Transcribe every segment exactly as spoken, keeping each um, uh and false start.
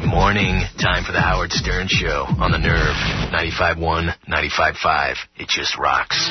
Morning. Time for the Howard Stern Show on the Nerve. ninety-five point one, ninety-five point five. It just rocks.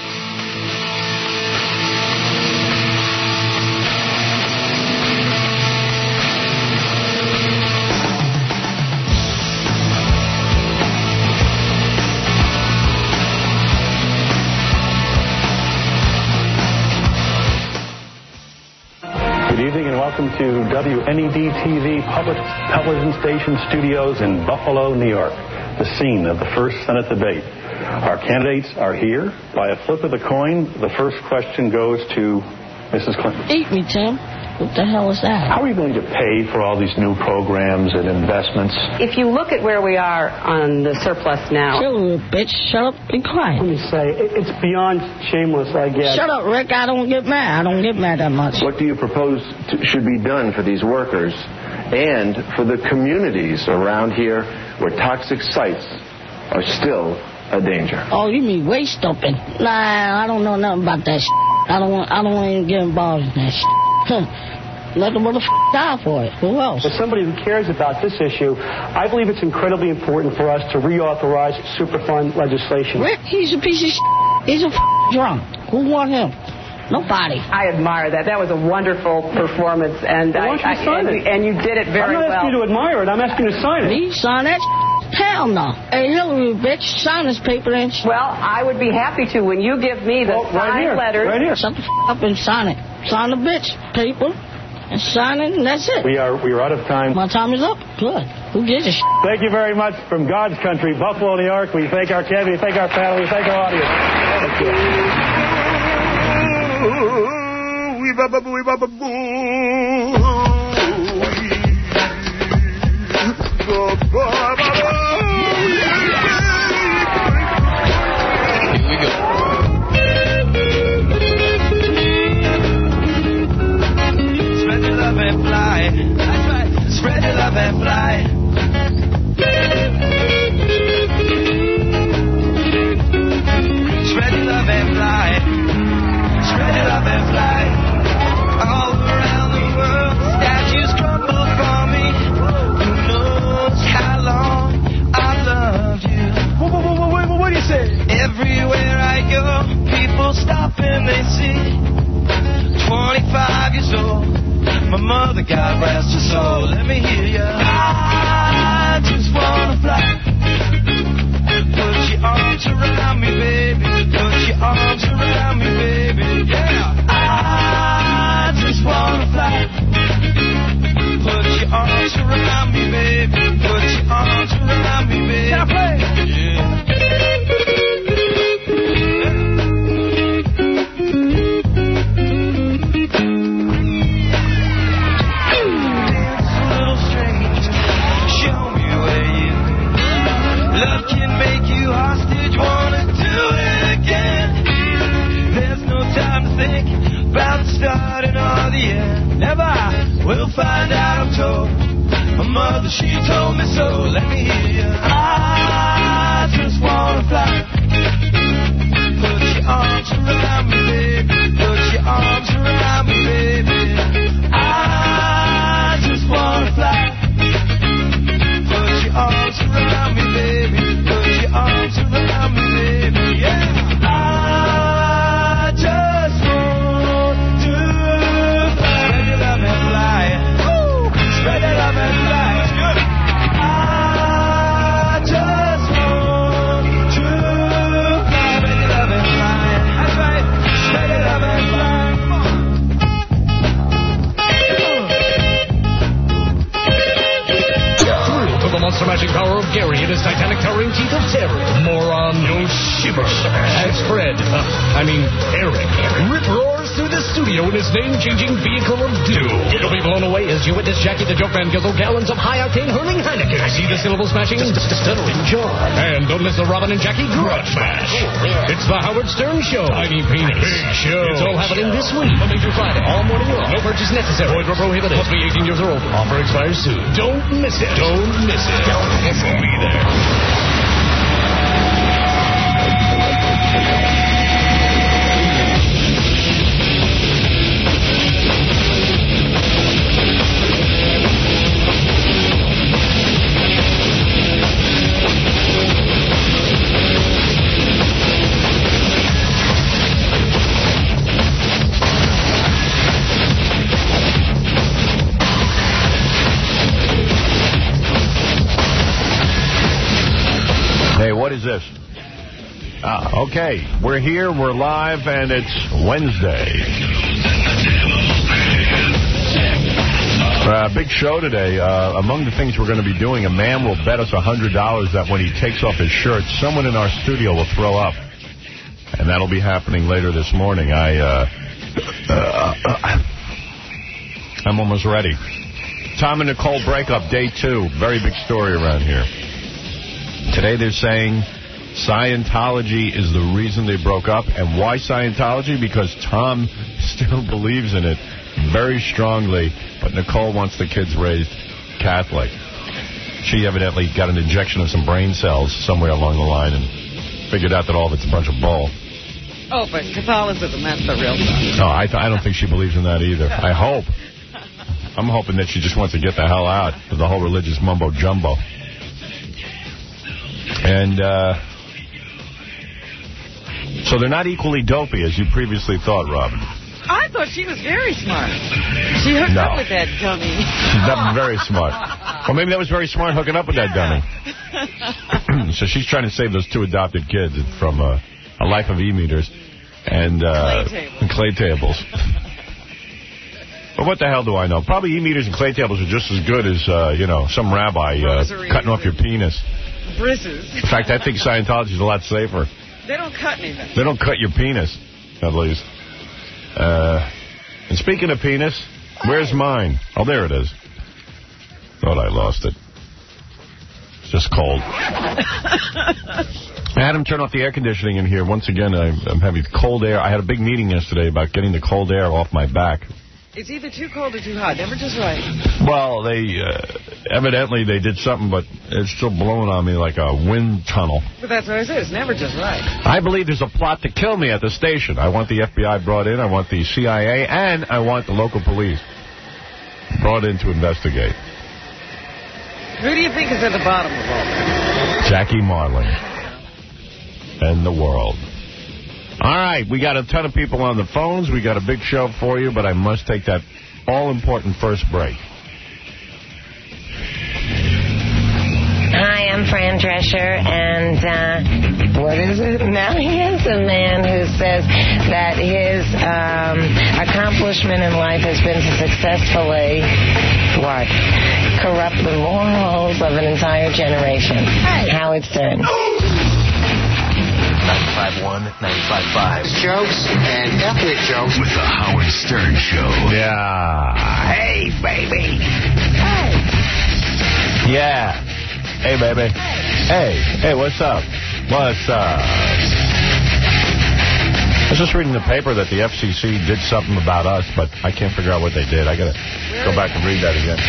Good evening and welcome to W N E D T V Public Television Station Studios in Buffalo, New York, the scene of the first Senate debate. Our candidates are here. By a flip of the coin, the first question goes to Missus Clinton. Eat me, Tim. What the hell is that? How are you going to pay for all these new programs and investments? If you look at where we are on the surplus now... Shut up, bitch. Shut up. Be quiet. Let me say, it's beyond shameless, I guess. Shut up, Rick. I don't get mad. I don't get mad that much. What do you propose to, should be done for these workers and for the communities around here where toxic sites are still a danger? Oh, you mean waste dumping? Nah, I don't know nothing about that shit. I don't want, I don't want to get involved in that shit. Let the motherfucker die for it. Who else? As somebody who cares about this issue, I believe it's incredibly important for us to reauthorize Superfund legislation. Rick, he's a piece of shit. He's a drunk. Who want him? Nobody. I admire that. That was a wonderful performance, and I, I, I and, you, and you did it very well. I'm not asking you to admire it. I'm asking you to sign it. Me sign that shit? Hell no. Hey, Hillary, bitch, sign this paper, then. Well, I would be happy to when you give me the well, right signed here, letters. Right here. Shut the f*** up and sign it. Sign the bitch paper and sign it, and that's it. We are we are out of time. My time is up. Good. Who gives a shit? Thank you very much from God's country, Buffalo, New York. We thank our candidate, we thank our panel, we thank our audience. Thank you. And fly. That's right. Spread your love and fly. Spread your love and fly. Spread your love and fly. All around the world, statues crumble for me. Who knows how long I loved you? What, what, what, what, what do you say? Everywhere I go, people stop and they see. twenty-five years old. My mother, God rest her soul. Let me hear ya. I just wanna fly. Put your arms around me, baby. Put your arms around me, baby. Yeah. I just wanna fly. Put your arms around me, baby. Put your arms around me, baby. Can I play? Yeah. Love can make you hostage, wanna do it again. There's no time to think about the start and or the end. Never, we'll find out, I'm told. My mother, she told me so. Let me hear ya. I just wanna fly. Put your arms around me, baby. Put your arms around me, baby. I just wanna fly. Put your arms around me, baby. Put your arms around me, baby. Yeah. I just want to fly. Spread your love and fly. Woo. Spread your love and fly. It's good. I just want to fly. Spread your love and fly. That's right. Spread your love and fly. Come on. To the monster-mashing power of Gary and his titanic towering teeth of terror. Moron, no shiver. As Fred, uh, I mean Eric, Rip roars through the studio in his name-changing vehicle of doom. You'll be blown away as you witness Jackie the Joke Man guzzle gallons of high-octane hurling Heineken. I see the syllable-smashing, stuttering John. And don't miss the Robin and Jackie Grudge Smash. It's the Howard Stern Show. Tiny penis. Big show. It's all happening this week, Monday through Friday, all morning long. No purchase necessary. Void or prohibited. Must be eighteen years old. Offer expires soon. Don't miss it. Don't miss it. Don't miss it. Be there. this? Uh, okay, we're here, we're live, and it's Wednesday. Uh, big show today. Uh, among the things we're going to be doing, a man will bet us one hundred dollars that when he takes off his shirt, someone in our studio will throw up. And that'll be happening later this morning. I, uh, uh, I'm almost ready. Tom and Nicole breakup, day two. Very big story around here. Today they're saying Scientology is the reason they broke up. And why Scientology? Because Tom still believes in it very strongly, but Nicole wants the kids raised Catholic. She evidently got an injection of some brain cells somewhere along the line and figured out that all of it's a bunch of bull. Oh, but Catholicism, that's the real stuff. No, I, th I don't think she believes in that either. I hope. I'm hoping that she just wants to get the hell out of the whole religious mumbo-jumbo. And, uh... so they're not equally dopey as you previously thought, Robin. I thought she was very smart. She hooked no. up with that dummy. She's not very smart. Well, maybe that was very smart, hooking up with that dummy. So she's trying to save those two adopted kids from uh, a life of e-meters and uh, clay tables. And clay tables. But what the hell do I know? Probably e-meters and clay tables are just as good as, uh, you know, some rabbi uh, cutting off your penis. Brisses. In fact, I think Scientology is a lot safer. They don't cut anything. They don't cut your penis, at least. Uh, and speaking of penis, where's mine? Oh, there it is. Thought I lost it. It's just cold. I had him turn off the air conditioning in here. Once again, I'm, I'm having cold air. I had a big meeting yesterday about getting the cold air off my back. It's either too cold or too hot. Never just right. Well, they uh, evidently they did something, but it's still blowing on me like a wind tunnel. But that's what I said. It's never just right. I believe there's a plot to kill me at the station. I want the F B I brought in. I want the C I A. And I want the local police brought in to investigate. Who do you think is at the bottom of all this? Jackie Marling. And the world. All right, we got a ton of people on the phones. We got a big show for you, but I must take that all-important first break. Hi, I'm Fran Drescher, and uh, what is it? Now he is a man who says that his um, accomplishment in life has been to successfully, what, corrupt the morals of an entire generation. Hey. Howard Stern. ninety-five point one, ninety-five point five. Jokes and ethnic jokes. With the Howard Stern Show. Yeah. Hey, baby. Hey. Yeah. Hey, baby. Hey. Hey, what's up? What's up? I was just reading the paper that the F C C did something about us, but I can't figure out what they did. I got to go back and read that again.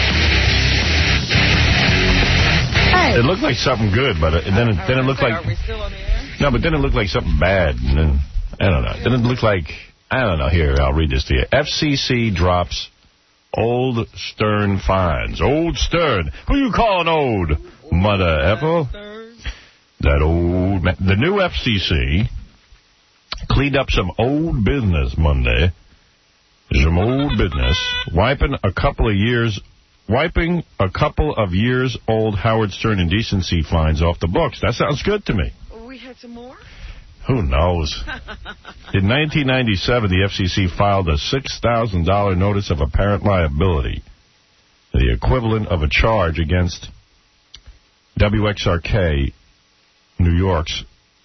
Hey. It looked like something good, but it, then, it, then it looked like... Are we still on the air? No, but then it looked like something bad. And then, I don't know. Then it looked like, I don't know. Here, I'll read this to you. F C C drops old Stern fines. Old Stern. Who you calling old? Mother Ethel? That old man. The new F C C cleaned up some old business Monday. Some old business. Wiping a couple of years... Wiping a couple of years old Howard Stern indecency fines off the books. That sounds good to me. We had some more? Who knows? In nineteen ninety-seven, the F C C filed a six thousand dollar notice of apparent liability, the equivalent of a charge against W X R K, New York's,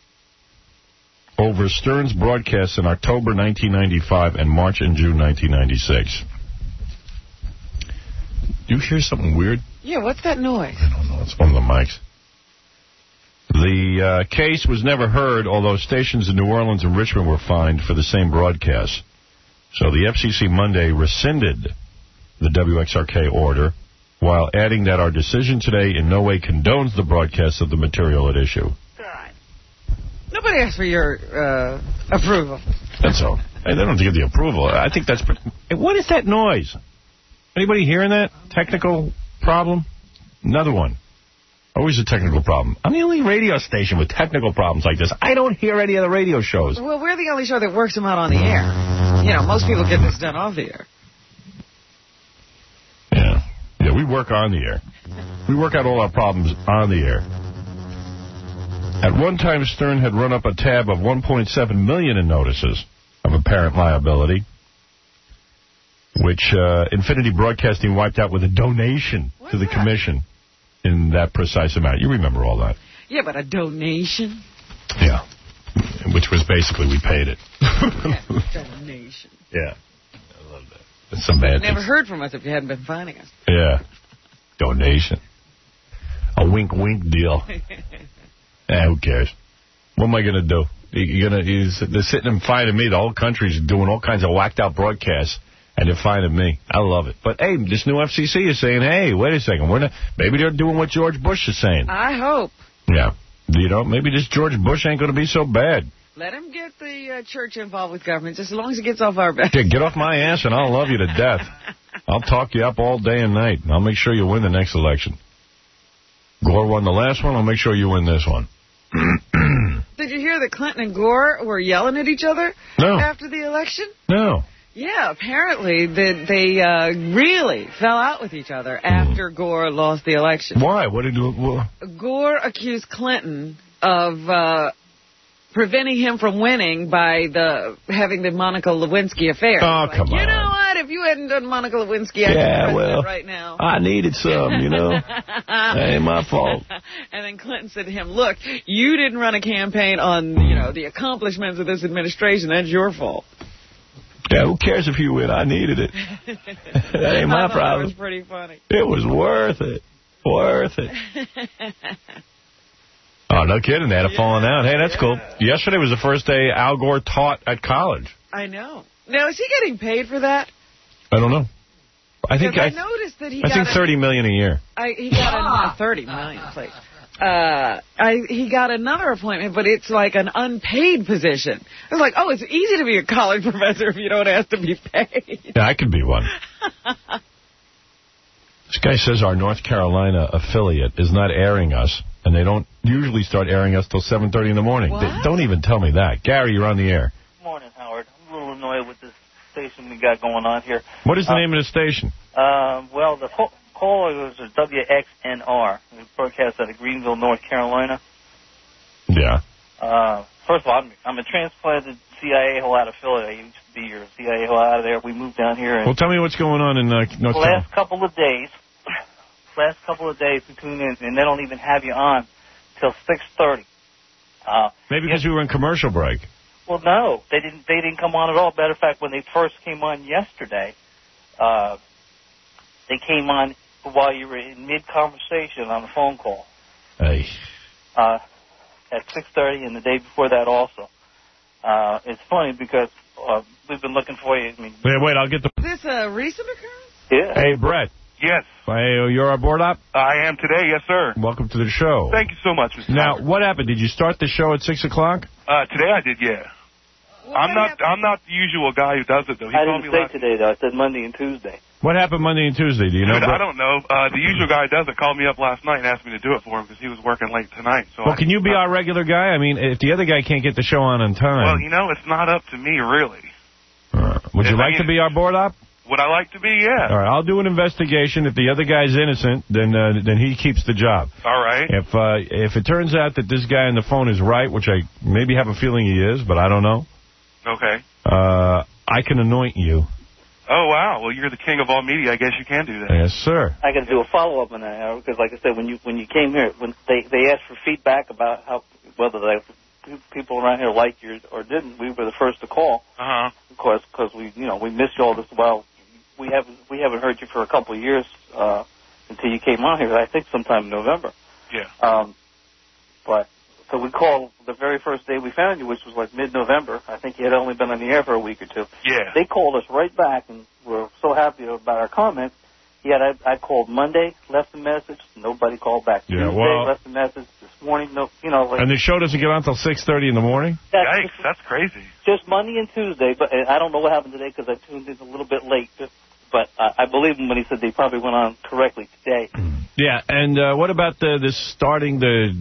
over Stern's broadcasts in October nineteen ninety-five and March and June nineteen ninety-six. Do you hear something weird? Yeah, what's that noise? I don't know. It's one of the mics. The uh, case was never heard, although stations in New Orleans and Richmond were fined for the same broadcast. So the F C C Monday rescinded the W X R K order, while adding that our decision today in no way condones the broadcast of the material at issue. God. Nobody asked for your uh, approval. That's all. Hey, they don't have to give the approval. I think that's... Hey, what is that noise? Anybody hearing that? Technical problem? Another one. Always a technical problem. I'm the only radio station with technical problems like this. I don't hear any other radio shows. Well, we're the only show that works them out on the air. You know, most people get this done off the air. Yeah. Yeah, we work on the air. We work out all our problems on the air. At one time, Stern had run up a tab of one point seven million dollars in notices of apparent liability, which uh, Infinity Broadcasting wiped out with a donation What's to the that? commission in that precise amount. You remember all that. Yeah, but a donation? Yeah, which was basically we paid it. Yeah, donation. Yeah, I love that. That's some bad Never things. heard from us if you hadn't been finding us. Yeah, donation. A wink-wink deal. Eh, who cares? What am I going to do? You're gonna, he's, they're sitting and finding me. The whole country's doing all kinds of whacked-out broadcasts, and they're finding me. I love it. But, hey, this new F C C is saying, hey, wait a second. We're not, maybe they're doing what George Bush is saying. I hope. Yeah. You know, maybe this George Bush ain't going to be so bad. Let him get the uh, church involved with government, just as long as he gets off our back. Yeah, get off my ass, and I'll love you to death. I'll talk you up all day and night. I'll make sure you win the next election. Gore won the last one. I'll make sure you win this one. Did you hear that Clinton and Gore were yelling at each other no. after the election? No. Yeah, apparently they, they uh, really fell out with each other after mm. Gore lost the election. Why? What did you do? Gore accused Clinton of uh, preventing him from winning by the having the Monica Lewinsky affair. Oh, like, come you on. You know what? If you hadn't done Monica Lewinsky, I'd yeah, be president well, right now. I needed some, you know. That ain't my fault. And then Clinton said to him, look, you didn't run a campaign on, you know, the accomplishments of this administration. That's your fault. Yeah, who cares if you win? I needed it. That ain't my I problem. It was pretty funny. It was worth it. Worth it. Oh, no kidding. They had a yeah, falling out. Hey, that's yeah. cool. Yesterday was the first day Al Gore taught at college. I know. Now, is he getting paid for that? I don't know. I think I, I noticed that he I got think thirty million dollars a year. I, he got a, thirty million dollars, please. Uh, I, he got another appointment, but it's like an unpaid position. I was like, oh, it's easy to be a college professor if you don't have to be paid. Yeah, I could be one. This guy says our North Carolina affiliate is not airing us, and they don't usually start airing us till seven thirty in the morning. They, don't even tell me that. Gary, you're on the air. Good morning, Howard. I'm a little annoyed with this station we got going on here. What is the uh, name of the station? Uh, well, the caller was W X N R. We broadcast out of Greenville, North Carolina. Yeah. Uh, first of all, I'm, I'm a transplanted C I A Hole affiliate. I used to be your C I A Hole out of there. We moved down here. And well, tell me what's going on in uh, North Carolina. Last couple of days, last couple of days we tune in, and they don't even have you on till six thirty. Uh, Maybe because you were in commercial break. Well, no, they didn't. They didn't come on at all. Matter of fact, when they first came on yesterday, uh, they came on while you were in mid-conversation on a phone call. Hey. Uh, at six thirty, and the day before that also. Uh, it's funny because uh, we've been looking for you. I mean, wait, wait, I'll get the... Is this a recent occurrence? Yeah. Hey, Brett. Yes. Hey, you're on board up? I am today, yes, sir. Welcome to the show. Thank you so much, Mister Now, Howard. what happened? Did you start the show at six o'clock? Uh, today I did, yeah. What I'm not happened? I'm not the usual guy who does it, though. He I called didn't me say last... today, though. I said Monday and Tuesday. What happened Monday and Tuesday? Do you know? Dude, I don't know. Uh, the usual guy who does it called me up last night and asked me to do it for him because he was working late tonight. So well, I, can you be uh, our regular guy? I mean, if the other guy can't get the show on on time. Well, you know, it's not up to me, really. Uh, would you if like I, to be our board op? Would I like to be? Yeah. All right, I'll do an investigation. If the other guy's innocent, then uh, then he keeps the job. All right. If uh, if it turns out that this guy on the phone is right, which I maybe have a feeling he is, but I don't know. Okay. Uh, I can anoint you. Oh, wow. Well, you're the king of all media. I guess you can do that. Yes, sir. I got to do a follow-up on that, because, like I said, when you when you came here, when they, they asked for feedback about how whether they, people around here liked you or didn't, we were the first to call. Uh-huh. Of course, because we, you know, we missed you all this while. We haven't we haven't heard you for a couple of years uh, until you came on here. I think sometime in November. Yeah. Um, but so we called the very first day we found you, which was like mid-November. I think you had only been on the air for a week or two. Yeah. They called us right back, and we're so happy about our comments. Yet I, I called Monday, left a message. Nobody called back. Yeah, Tuesday, well, left a message. This morning, no, you know. Like, and the show doesn't get on until six thirty in the morning? That's Yikes, just, that's crazy. Just Monday and Tuesday, but I don't know what happened today because I tuned in a little bit late. Just, but uh, I believe him when he said they probably went on correctly today. Yeah, and uh, what about the, the starting the,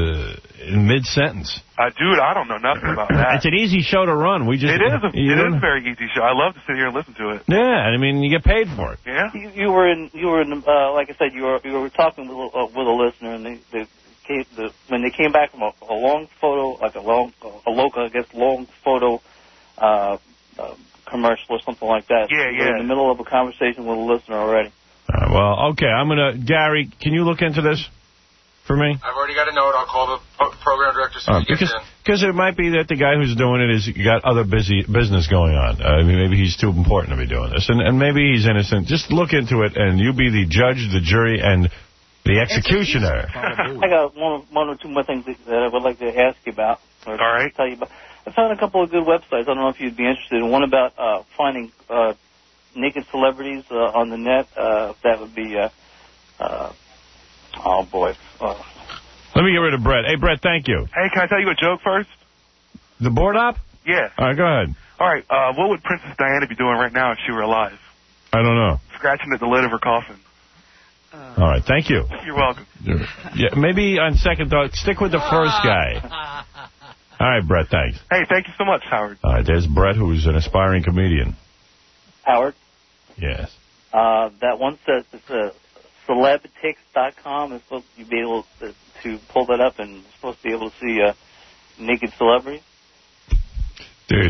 the in mid-sentence? Uh, dude, I don't know nothing about that. It's an easy show to run. We just It is a, you it know? is a very easy show. I love to sit here and listen to it. Yeah, I mean, you get paid for it. Yeah? You, you were in, you were in, uh, like I said, you were you were talking with, uh, with a listener, and they, they came, the, when they came back from a, a long photo, like a long, a local, I guess, long photo uh, uh, commercial or something like that. Yeah, We're yeah. in the middle of a conversation with a listener already. Uh, well, okay, I'm going to... Gary, can you look into this for me? I've already got a note. I'll call the pro- program director so Uh, he gets because in. because it might be that the guy who's doing it is got other busy business going on. Uh, I mean, maybe he's too important to be doing this, and, and maybe he's innocent. Just look into it, and you be the judge, the jury, and the executioner. I got one, one or two more things that, that I would like to ask you about, or All right. tell you about. I found a couple of good websites. I don't know if you'd be interested in one about uh, finding uh, naked celebrities uh, on the net. Uh, that would be, uh, uh, oh boy. Uh, Let me get rid of Brett. Hey, Brett, thank you. Hey, can I tell you a joke first? The board op? Yeah. All right, go ahead. All right, uh, what would Princess Diana be doing right now if she were alive? I don't know. Scratching at the lid of her coffin. All right, thank you. You're welcome. Yeah, maybe on second thought, stick with the first guy. All right, Brett, thanks. Hey, thank you so much, Howard. All right, there's Brett, who's an aspiring comedian. Howard, Yes. uh, that one says it's a celebtix dot com. It's supposed to be able to, to pull that up, and you're supposed to be able to see uh, naked celebrities. Dude.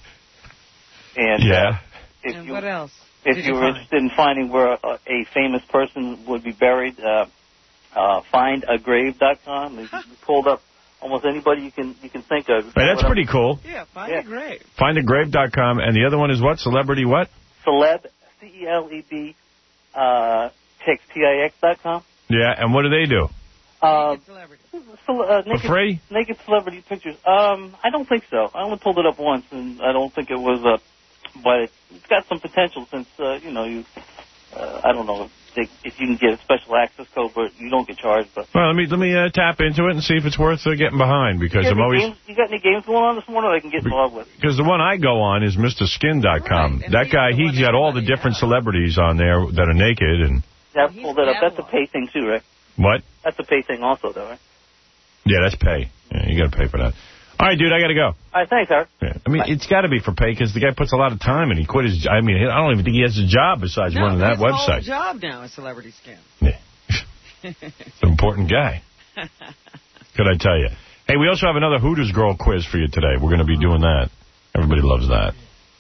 And Yeah. uh, if And you, what else? If did you you were find? interested in finding where a, a famous person would be buried, uh, uh, find a grave dot com. They pulled up almost anybody you can you can think of. Hey, that's pretty cool. Yeah, find Yeah. a grave. find a grave dot com, and the other one is what? Celebrity what? Celeb, C E L E B, uh, Tix, T I X dot com. Yeah, and what do they do? Uh, Naked celebrity. cele- uh, naked, free? Naked celebrity pictures. Um, I don't think so. I only pulled it up once, and I don't think it was uh but it, it's got some potential since, uh, you know, you, uh, I don't know if, they, if you can get a special access code, but you don't get charged. But Well, let me let me uh, tap into it and see if it's worth uh, getting behind, because you, I'm got any always games, you got any games going on this morning that I can get involved with? because the one I go on is Mister Skin dot com. Right, and that he's guy, the he's one got all the everybody different has. celebrities on there that are naked and Yeah, I he's pulled that up. the That's a analog. pay thing too, right? what? That's a pay thing also, though, right? Yeah, that's pay. Yeah, you got to pay for that. All right, dude, I got to go. All right, thanks, Howard. Yeah. I mean, it's got to be for pay because the guy puts a lot of time and he quit his. I mean, I don't even think he has a job besides No, running that his whole website. job now is Celebrity Skin. Yeah. It's an important guy. Could I tell you? Hey, we also have another Hooters Girl quiz for you today. We're going to be doing that. Everybody loves that.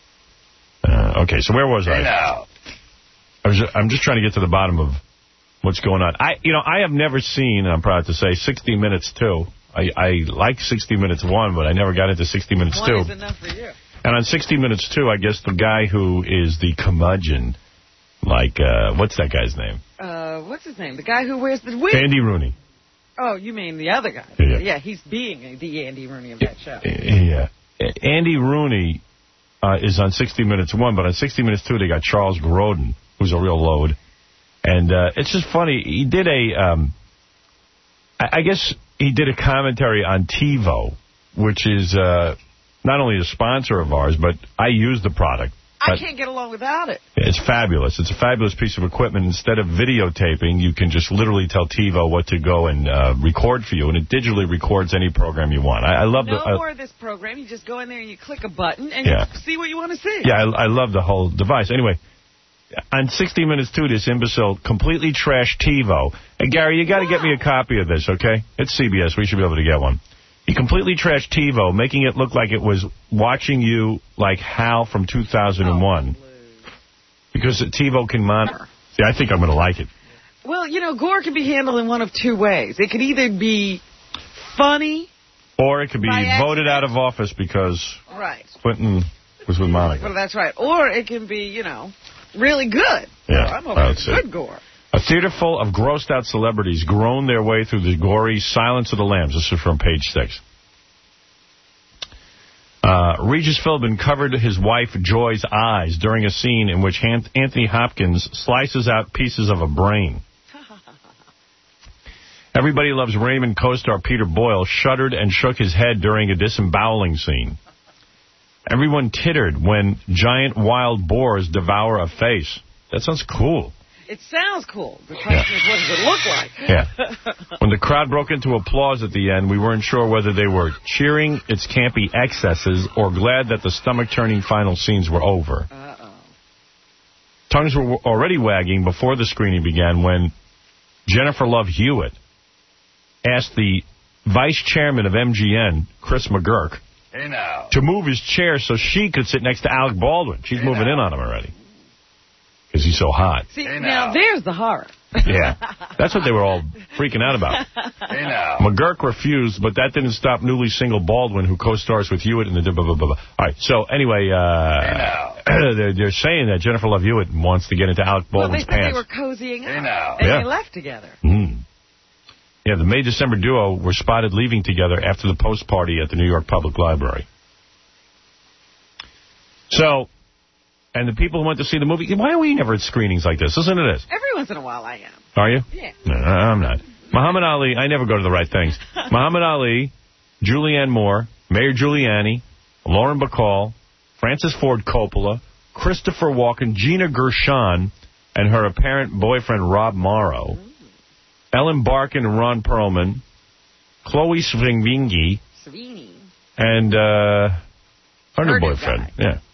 Uh, okay, so where was I? Now. I was just, I'm just trying to get to the bottom of what's going on. I, you know, I have never seen, I'm proud to say, sixty minutes two. I, I like sixty minutes one, but I never got into sixty minutes One two. is enough for you. And on sixty minutes two, I guess the guy who is the curmudgeon, like, uh, what's that guy's name? Uh, what's his name? The guy who wears the wig? Andy Rooney. Oh, you mean the other guy? Yeah. Yeah, he's being the Andy Rooney of that show. Yeah. Andy Rooney uh, is on sixty minutes one, but on sixty minutes two, they got Charles Grodin, who's a real load. And uh, it's just funny. He did a, um, I, I guess he did a commentary on TiVo, which is uh, not only a sponsor of ours, but I use the product. I can't get along without it. It's fabulous. It's a fabulous piece of equipment. Instead of videotaping, you can just literally tell TiVo what to go and uh, record for you, and it digitally records any program you want. I, I love no the. I, more of this program. You just go in there and you click a button and Yeah. you see what you want to see. Yeah, I, I love the whole device. Anyway, on sixty minutes two, this imbecile completely trashed TiVo. And Gary, you got to get me a copy of this, okay? It's C B S. We should be able to get one. He completely trashed TiVo, making it look like it was watching you like Hal from two thousand one. Oh, because TiVo can monitor. Yeah, I think I'm going to like it. Well, you know, gore can be handled in one of two ways. It could either be funny. Or it could be By voted out of office because Right. Clinton was with Monica. Well, that's right. Or it can be, you know, really good. Yeah, I'm I over would say. good gore. A theater full of grossed-out celebrities groan their way through the gory Silence of the Lambs. This is from page six. Uh, Regis Philbin covered his wife Joy's eyes during a scene in which Han- Anthony Hopkins slices out pieces of a brain. Everybody Loves Raymond co-star Peter Boyle shuddered and shook his head during a disemboweling scene. Everyone tittered when giant wild boars devour a face. That sounds cool. It sounds cool. The question Yeah. is, what does it look like? Yeah. When the crowd broke into applause at the end, we weren't sure whether they were cheering its campy excesses or glad that the stomach-turning final scenes were over. Uh-oh. Tongues were already wagging before the screening began when Jennifer Love Hewitt asked the vice chairman of M G M, Chris McGurk, hey now. to move his chair so she could sit next to Alec Baldwin. She's hey moving now. in on him already. Because he's so hot. See, hey now. now there's the horror. Yeah, that's what they were all freaking out about. Hey now. McGurk refused, but that didn't stop newly single Baldwin, who co-stars with Hewitt in the... Blah, blah, blah, blah. All right, so anyway, uh, hey now. they're, they're saying that Jennifer Love Hewitt wants to get into Alec Baldwin's well, they pants. Well, they were cozying hey up, now. and yeah. they left together. Mm. Yeah, the May-December duo were spotted leaving together after the post-party at the New York Public Library. So... And the people who went to see the movie, why are we never at screenings like this? Listen to this. Every once in a while I am. Are you? Yeah. No, I'm not. Muhammad Ali, I never go to the right things. Muhammad Ali, Julianne Moore, Mayor Giuliani, Lauren Bacall, Francis Ford Coppola, Christopher Walken, Gina Gershon, and her apparent boyfriend Rob Morrow, mm. Ellen Barkin and Ron Perlman, Chloe Sevigny, and uh, her new boyfriend. Guy. Yeah.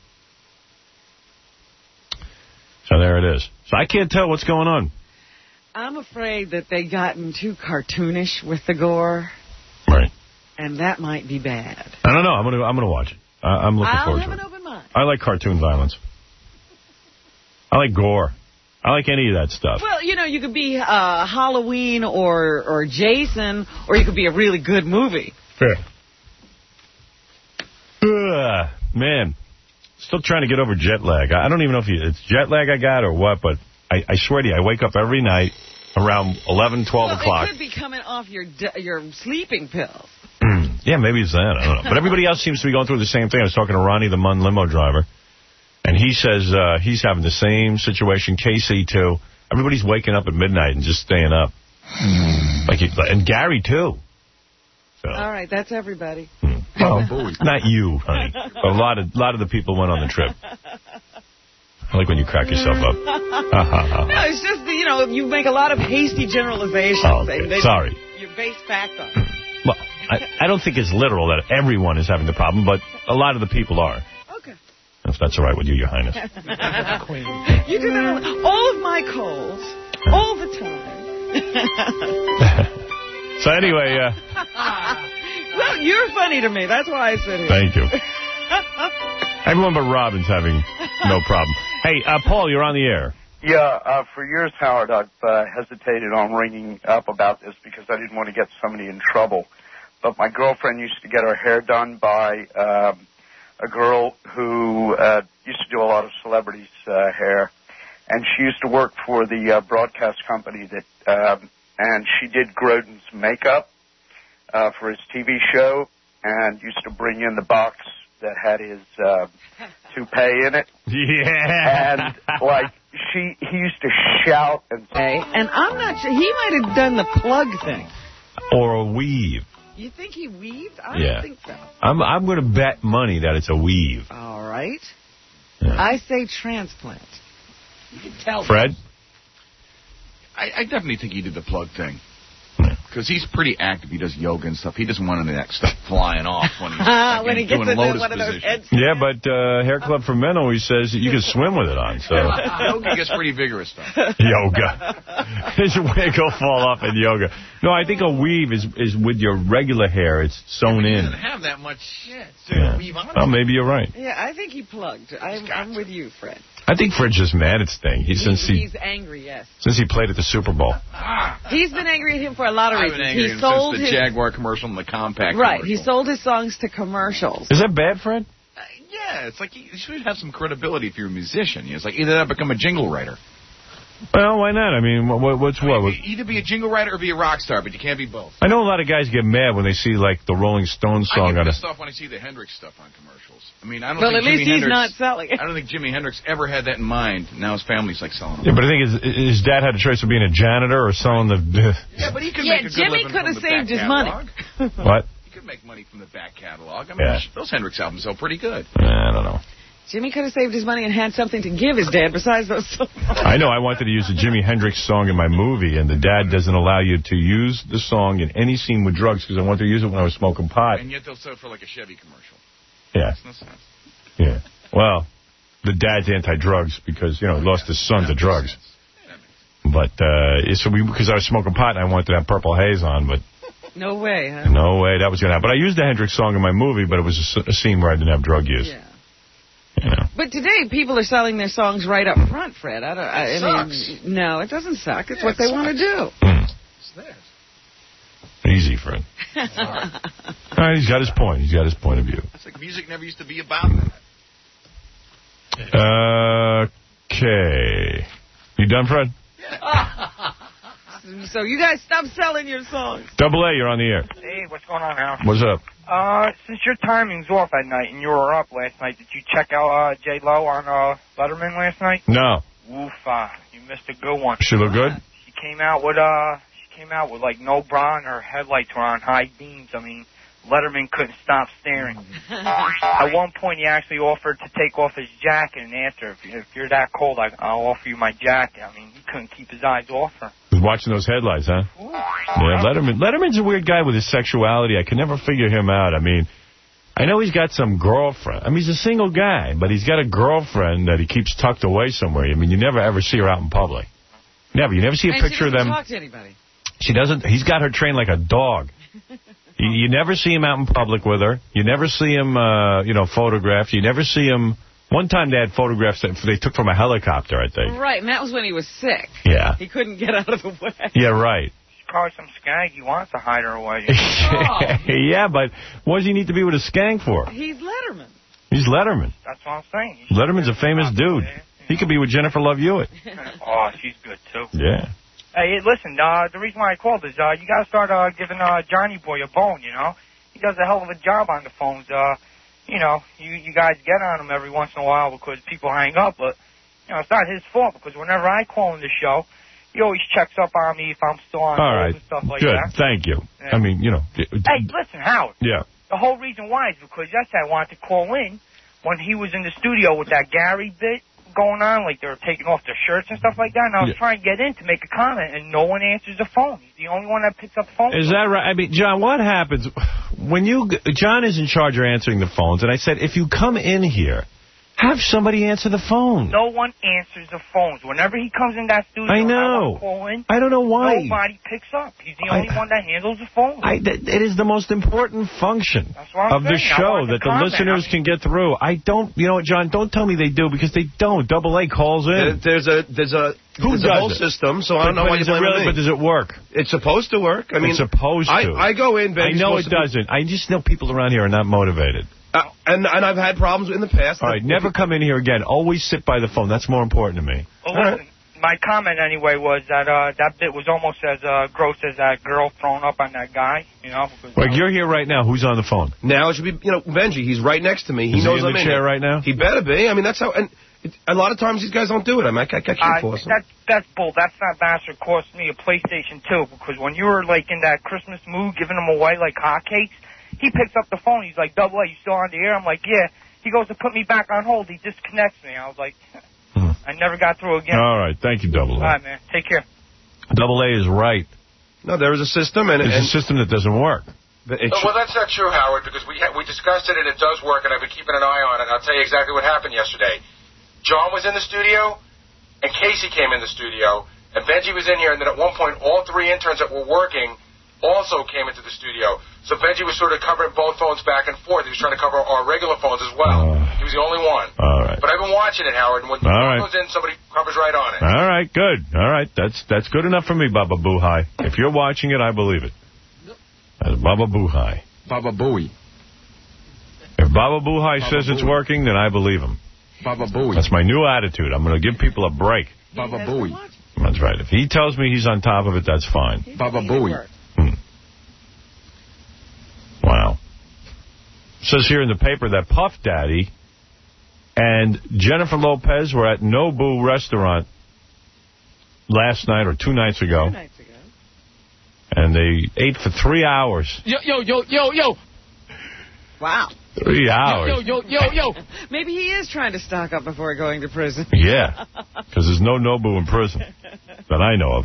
So there it is. So I can't tell what's going on. I'm afraid that they gotten too cartoonish with the gore. Right. And that might be bad. I don't know. I'm gonna I'm gonna watch it. I, I'm looking I'll forward have to an it. open mind. I like cartoon violence. I like gore. I like any of that stuff. Well, you know, you could be uh, Halloween or or Jason, or you could be a really good movie. Fair. Ugh, man. Still trying to get over jet lag. I don't even know if you, it's jet lag I got or what, but I, I swear to you, I wake up every night around eleven, twelve well, o'clock. It could be coming off your your sleeping pills. Yeah, maybe it's that. I don't know. But everybody else seems to be going through the same thing. I was talking to Ronnie, the Munn limo driver, and he says uh, he's having the same situation. K C, too. Everybody's waking up at midnight and just staying up. like he, And Gary, too. So. All right, that's everybody. Hmm. Well, not you, honey. A lot of lot of the people went on the trip. I like when you crack yourself up. No, it's just, you know, you make a lot of hasty generalizations. Oh, okay. they, they, Sorry. You base facts on it. Well, I, I don't think it's literal that everyone is having the problem, but a lot of the people are. Okay. If that's all right with you, Your Highness. You do that all, all of my colds, all the time. So anyway, uh... well, you're funny to me. That's why I said it. Thank you. Everyone but Robin's having no problem. Hey, uh, Paul, you're on the air. Yeah, uh, for years, Howard, I've uh, hesitated on ringing up about this because I didn't want to get somebody in trouble. But my girlfriend used to get her hair done by um, a girl who uh, used to do a lot of celebrities' uh, hair. And she used to work for the uh, broadcast company that... Um, And she did Grodin's makeup uh, for his T V show and used to bring in the box that had his uh, toupee in it. Yeah. And, like, she he used to shout and say. And I'm not sure. He might have done the plug thing. Or a weave. You think he weaved? I yeah. don't think so. I'm, I'm going to bet money that it's a weave. All right. Yeah. I say transplant. You can tell. Fred? I, I definitely think he did the plug thing. Because he's pretty active. He does yoga and stuff. He doesn't want any of that stuff flying off when he's like, when he gets doing into lotus one of those position. Yeah, but uh, Hair Club for Men always says that you can swim with it on. So yoga gets pretty vigorous, though. Yoga. His wig will fall off in yoga. No, I think a weave is is with your regular hair. It's sewn yeah, in. He doesn't have that much shit. So Yeah. weave on Oh, maybe you're right. Yeah, I think he plugged. I'm, I'm with you, Fred. I think Fred's just mad at Sting. He, He, since he he's angry, yes. since he played at the Super Bowl. He's been angry at him for a lot of I've been reasons. angry He at him sold since the his Jaguar commercial and the compact right. commercial. He sold his songs to commercials. Is that bad, Fred? Uh, yeah, it's like you should have some credibility if you're a musician. It's like either that or become a jingle writer. Well, why not? I mean, what, what's I mean, what? Either be a jingle writer or be a rock star, but you can't be both. I know a lot of guys get mad when they see, like, the Rolling Stones song I get on pissed a... off when I see the Hendrix stuff on commercials. I mean, I don't well, think at least Jimi he's Hendrix, not selling it. I don't think Jimi Hendrix ever had that in mind. Now his family's like selling them. Yeah, but I think his, his dad had a choice of being a janitor or selling the... Yeah, but he could yeah, make a good Jimmy living could from have the back saved his catalog. money. What? He could make money from the back catalog. I mean, Yeah. those Hendrix albums sell pretty good. I don't know. Jimmy could have saved his money and had something to give his dad besides those songs. I know I wanted to use a Jimi Hendrix song in my movie, and the dad doesn't allow you to use the song in any scene with drugs because I wanted to use it when I was smoking pot. And yet they'll sell it for like a Chevy commercial. Yeah. Makes no sense. Yeah. Well, the dad's anti-drugs because, you know, he lost his son to drugs. But, uh, so we, because I was smoking pot and I wanted to have Purple Haze on, but No way, huh? No way that was going to happen. But I used the Hendrix song in my movie, but it was a, a scene where I didn't have drug use. Yeah. You know. But today, people are selling their songs right up front, Fred. I don't. I, It I mean, sucks. no, it doesn't suck. It's Yeah, what it they sucks. want to do. It's theirs. Easy, Fred. All right, he's got his point. He's got his point of view. It's like music never used to be about that. Okay. You done, Fred? So you guys stop selling your songs. Double A, you're on the air. Hey, what's going on, Al? What's up? Uh, since your timing's off at night and you were up last night, did you check out uh, J Lo on uh, Letterman last night? No. Oof, uh, you missed a good one. She look good? She came out with uh, she came out with like no bra and her headlights were on high beams. I mean, Letterman couldn't stop staring. At one point, he actually offered to take off his jacket and asked her, if, if you're that cold, I, I'll offer you my jacket. I mean, he couldn't keep his eyes off her. Was watching those headlights, huh? Yeah, Letterman. Letterman's a weird guy with his sexuality. I can never figure him out. I mean, I know he's got some girlfriend. I mean, he's a single guy, but he's got a girlfriend that he keeps tucked away somewhere. I mean, you never ever see her out in public. Never. You never see a and picture she of them. talk to anybody. She doesn't. He's got her trained like a dog. You, you never see him out in public with her. You never see him, uh, you know, photographed. You never see him. One time they had photographs that they took from a helicopter, I think. Right, and that was when he was sick. Yeah. He couldn't get out of the way. Yeah, right. She's probably some skag. He wants to hide her away. Yeah, but what does he need to be with a skank for? He's Letterman. He's Letterman. That's what I'm saying. Letterman's a famous dude. He could be with Jennifer Love Hewitt. Oh, she's good, too. Yeah. Hey, listen, uh, the reason why I called is uh, you got to start uh, giving uh, Johnny Boy a bone, you know? He does a hell of a job on the phones. Uh, you know, you, you guys get on him every once in a while because people hang up, but, you know, it's not his fault because whenever I call in the show, he always checks up on me if I'm still on All hold right. and stuff like Good. that. Thank you. Yeah. I mean, you know. Hey, listen, Howard. Yeah. The whole reason why is because yesterday I wanted to call in when he was in the studio with that Gary bit going on, like they were taking off their shirts and stuff like that, and I was Yeah. trying to get in to make a comment, and no one answers the phone. He's the only one that picks up the phone. Is that right? I mean, John, what happens when you... John is in charge of answering the phones, and I said, if you come in here, have somebody answer the phone. No one answers the phones. Whenever he comes in that studio, I I know. want to call in. I don't know why. Nobody picks up. He's the I- only one that handles the phone. I, th- it is the most important function That's what I'm of the saying. I show want to that the comment. listeners can get through. I don't, you know what, John, don't tell me they do because they don't. Double A calls in. There's a there's a Who there's does a whole it? system, so I don't But- know but why you is it blame really, me. But does it work? It's supposed to work. I mean, it's supposed I, to. I go in. I know it doesn't. I just know people around here are not motivated. Uh, and and I've had problems in the past. All right, never come in here again. Always sit by the phone. That's more important to me. Well, listen, my comment anyway was that uh, that bit was almost as uh, gross as that girl throwing up on that guy, you know. Because, Like, you're here right now. Who's on the phone? Now it should be, you know, Benji. He's right next to me. He Is he knows in I'm the in chair here. right now? He better be. I mean, that's how. And it, a lot of times these guys don't do it. I mean, I, I, I can't Uh, force them. that, that's bull. That's not bastard cost me a PlayStation two because when you were like in that Christmas mood giving them away like hotcakes, he picks up the phone. He's like, Double A, you still on the air? I'm like, yeah. He goes to put me back on hold. He disconnects me. I was like, I never got through again. All right, thank you, Double A. All right, man. Take care. Double A is right. No, there is a system, and There's and a system that doesn't work. It Oh, well, that's not true, Howard, because we ha- we discussed it and it does work, and I've been keeping an eye on it. And I'll tell you exactly what happened yesterday. John was in the studio, and Casey came in the studio, and Benji was in here, and then at one point, all three interns that were working also came into the studio. So Benji was sort of covering both phones back and forth. He was trying to cover our regular phones as well. Uh, he was the only one. All right. But I've been watching it, Howard, and when All John right. goes in, somebody covers right on it. All right, good. All right, that's that's good enough for me, Baba Boohai. If you're watching it, I believe it. That's Baba Boohai. Baba Booey. If Baba Boohai says it's working, then I believe him. Baba Booey. That's my new attitude. I'm going to give people a break. Baba Booey. That's right. If he tells me he's on top of it, that's fine. Baba Booey. Hmm. Wow. It says here in the paper that Puff Daddy and Jennifer Lopez were at Nobu restaurant last night or two nights ago. Two nights ago. And they ate for three hours. Yo, yo, yo, yo, yo. Wow. Three hours. Yo, yo, yo, yo. Maybe he is trying to stock up before going to prison. Yeah, because there's no Nobu in prison that I know of.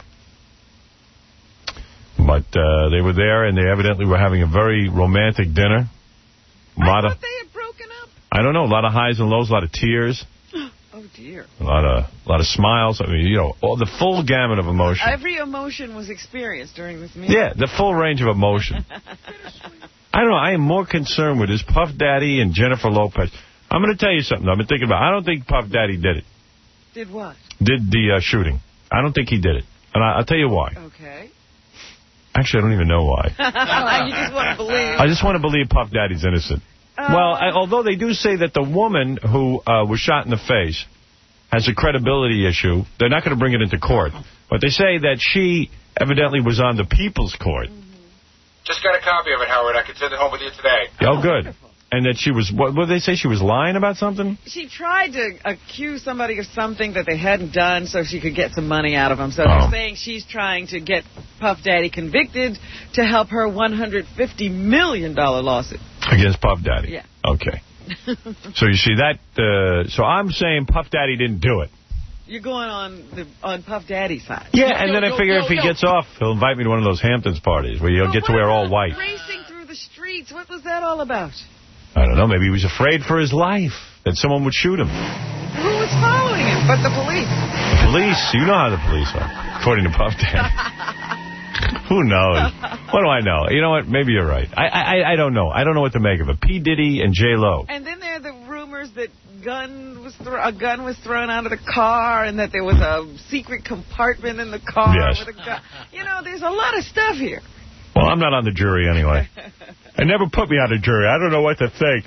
But uh, they were there, and they evidently were having a very romantic dinner. A lot I of, thought they had broken up. I don't know, a lot of highs and lows, a lot of tears. Oh, dear. A lot of a lot of smiles. I mean, you know, all the full gamut of emotion. Every emotion was experienced during this meeting. Yeah, the full range of emotion. I don't know. I am more concerned with his Puff Daddy and Jennifer Lopez. I'm going to tell you something I've been thinking about. I don't think Puff Daddy did it. Did what? Did the uh, shooting. I don't think he did it. And I, I'll tell you why. Okay. Actually, I don't even know why. You just want to believe. I just want to believe Puff Daddy's innocent. Uh, well, I, although they do say that the woman who uh, was shot in the face has a credibility issue, they're not going to bring it into court. But they say that she evidently was on the People's Court. Just got a copy of it, Howard. I can send it home with you today. Oh, good. And that she was, what, what did they say? She was lying about something? She tried to accuse somebody of something that they hadn't done so she could get some money out of them. So Oh. they're saying she's trying to get Puff Daddy convicted to help her one hundred fifty million dollars lawsuit. Against Puff Daddy? Yeah. Okay. So you see that, uh, so I'm saying Puff Daddy didn't do it. You're going on the on Puff Daddy's side. Yeah, Yo, and yo, then I yo, figure yo, if he yo. gets off, he'll invite me to one of those Hamptons parties where you'll But get to what wear all about white. Racing through the streets, what was that all about? I don't know, maybe he was afraid for his life, that someone would shoot him. Who was following him but the police? Police, you know how the police are, according to Puff Daddy. Who knows? What do I know? You know what? Maybe you're right. I I I don't know. I don't know what to make of it. P. Diddy and J. Lo. And then there are the rumors that gun was thro- a gun was thrown out of the car and that there was a secret compartment in the car Yes. with a gun. You know, there's a lot of stuff here. Well, I'm not on the jury anyway. They never put me on the jury. I don't know what to think.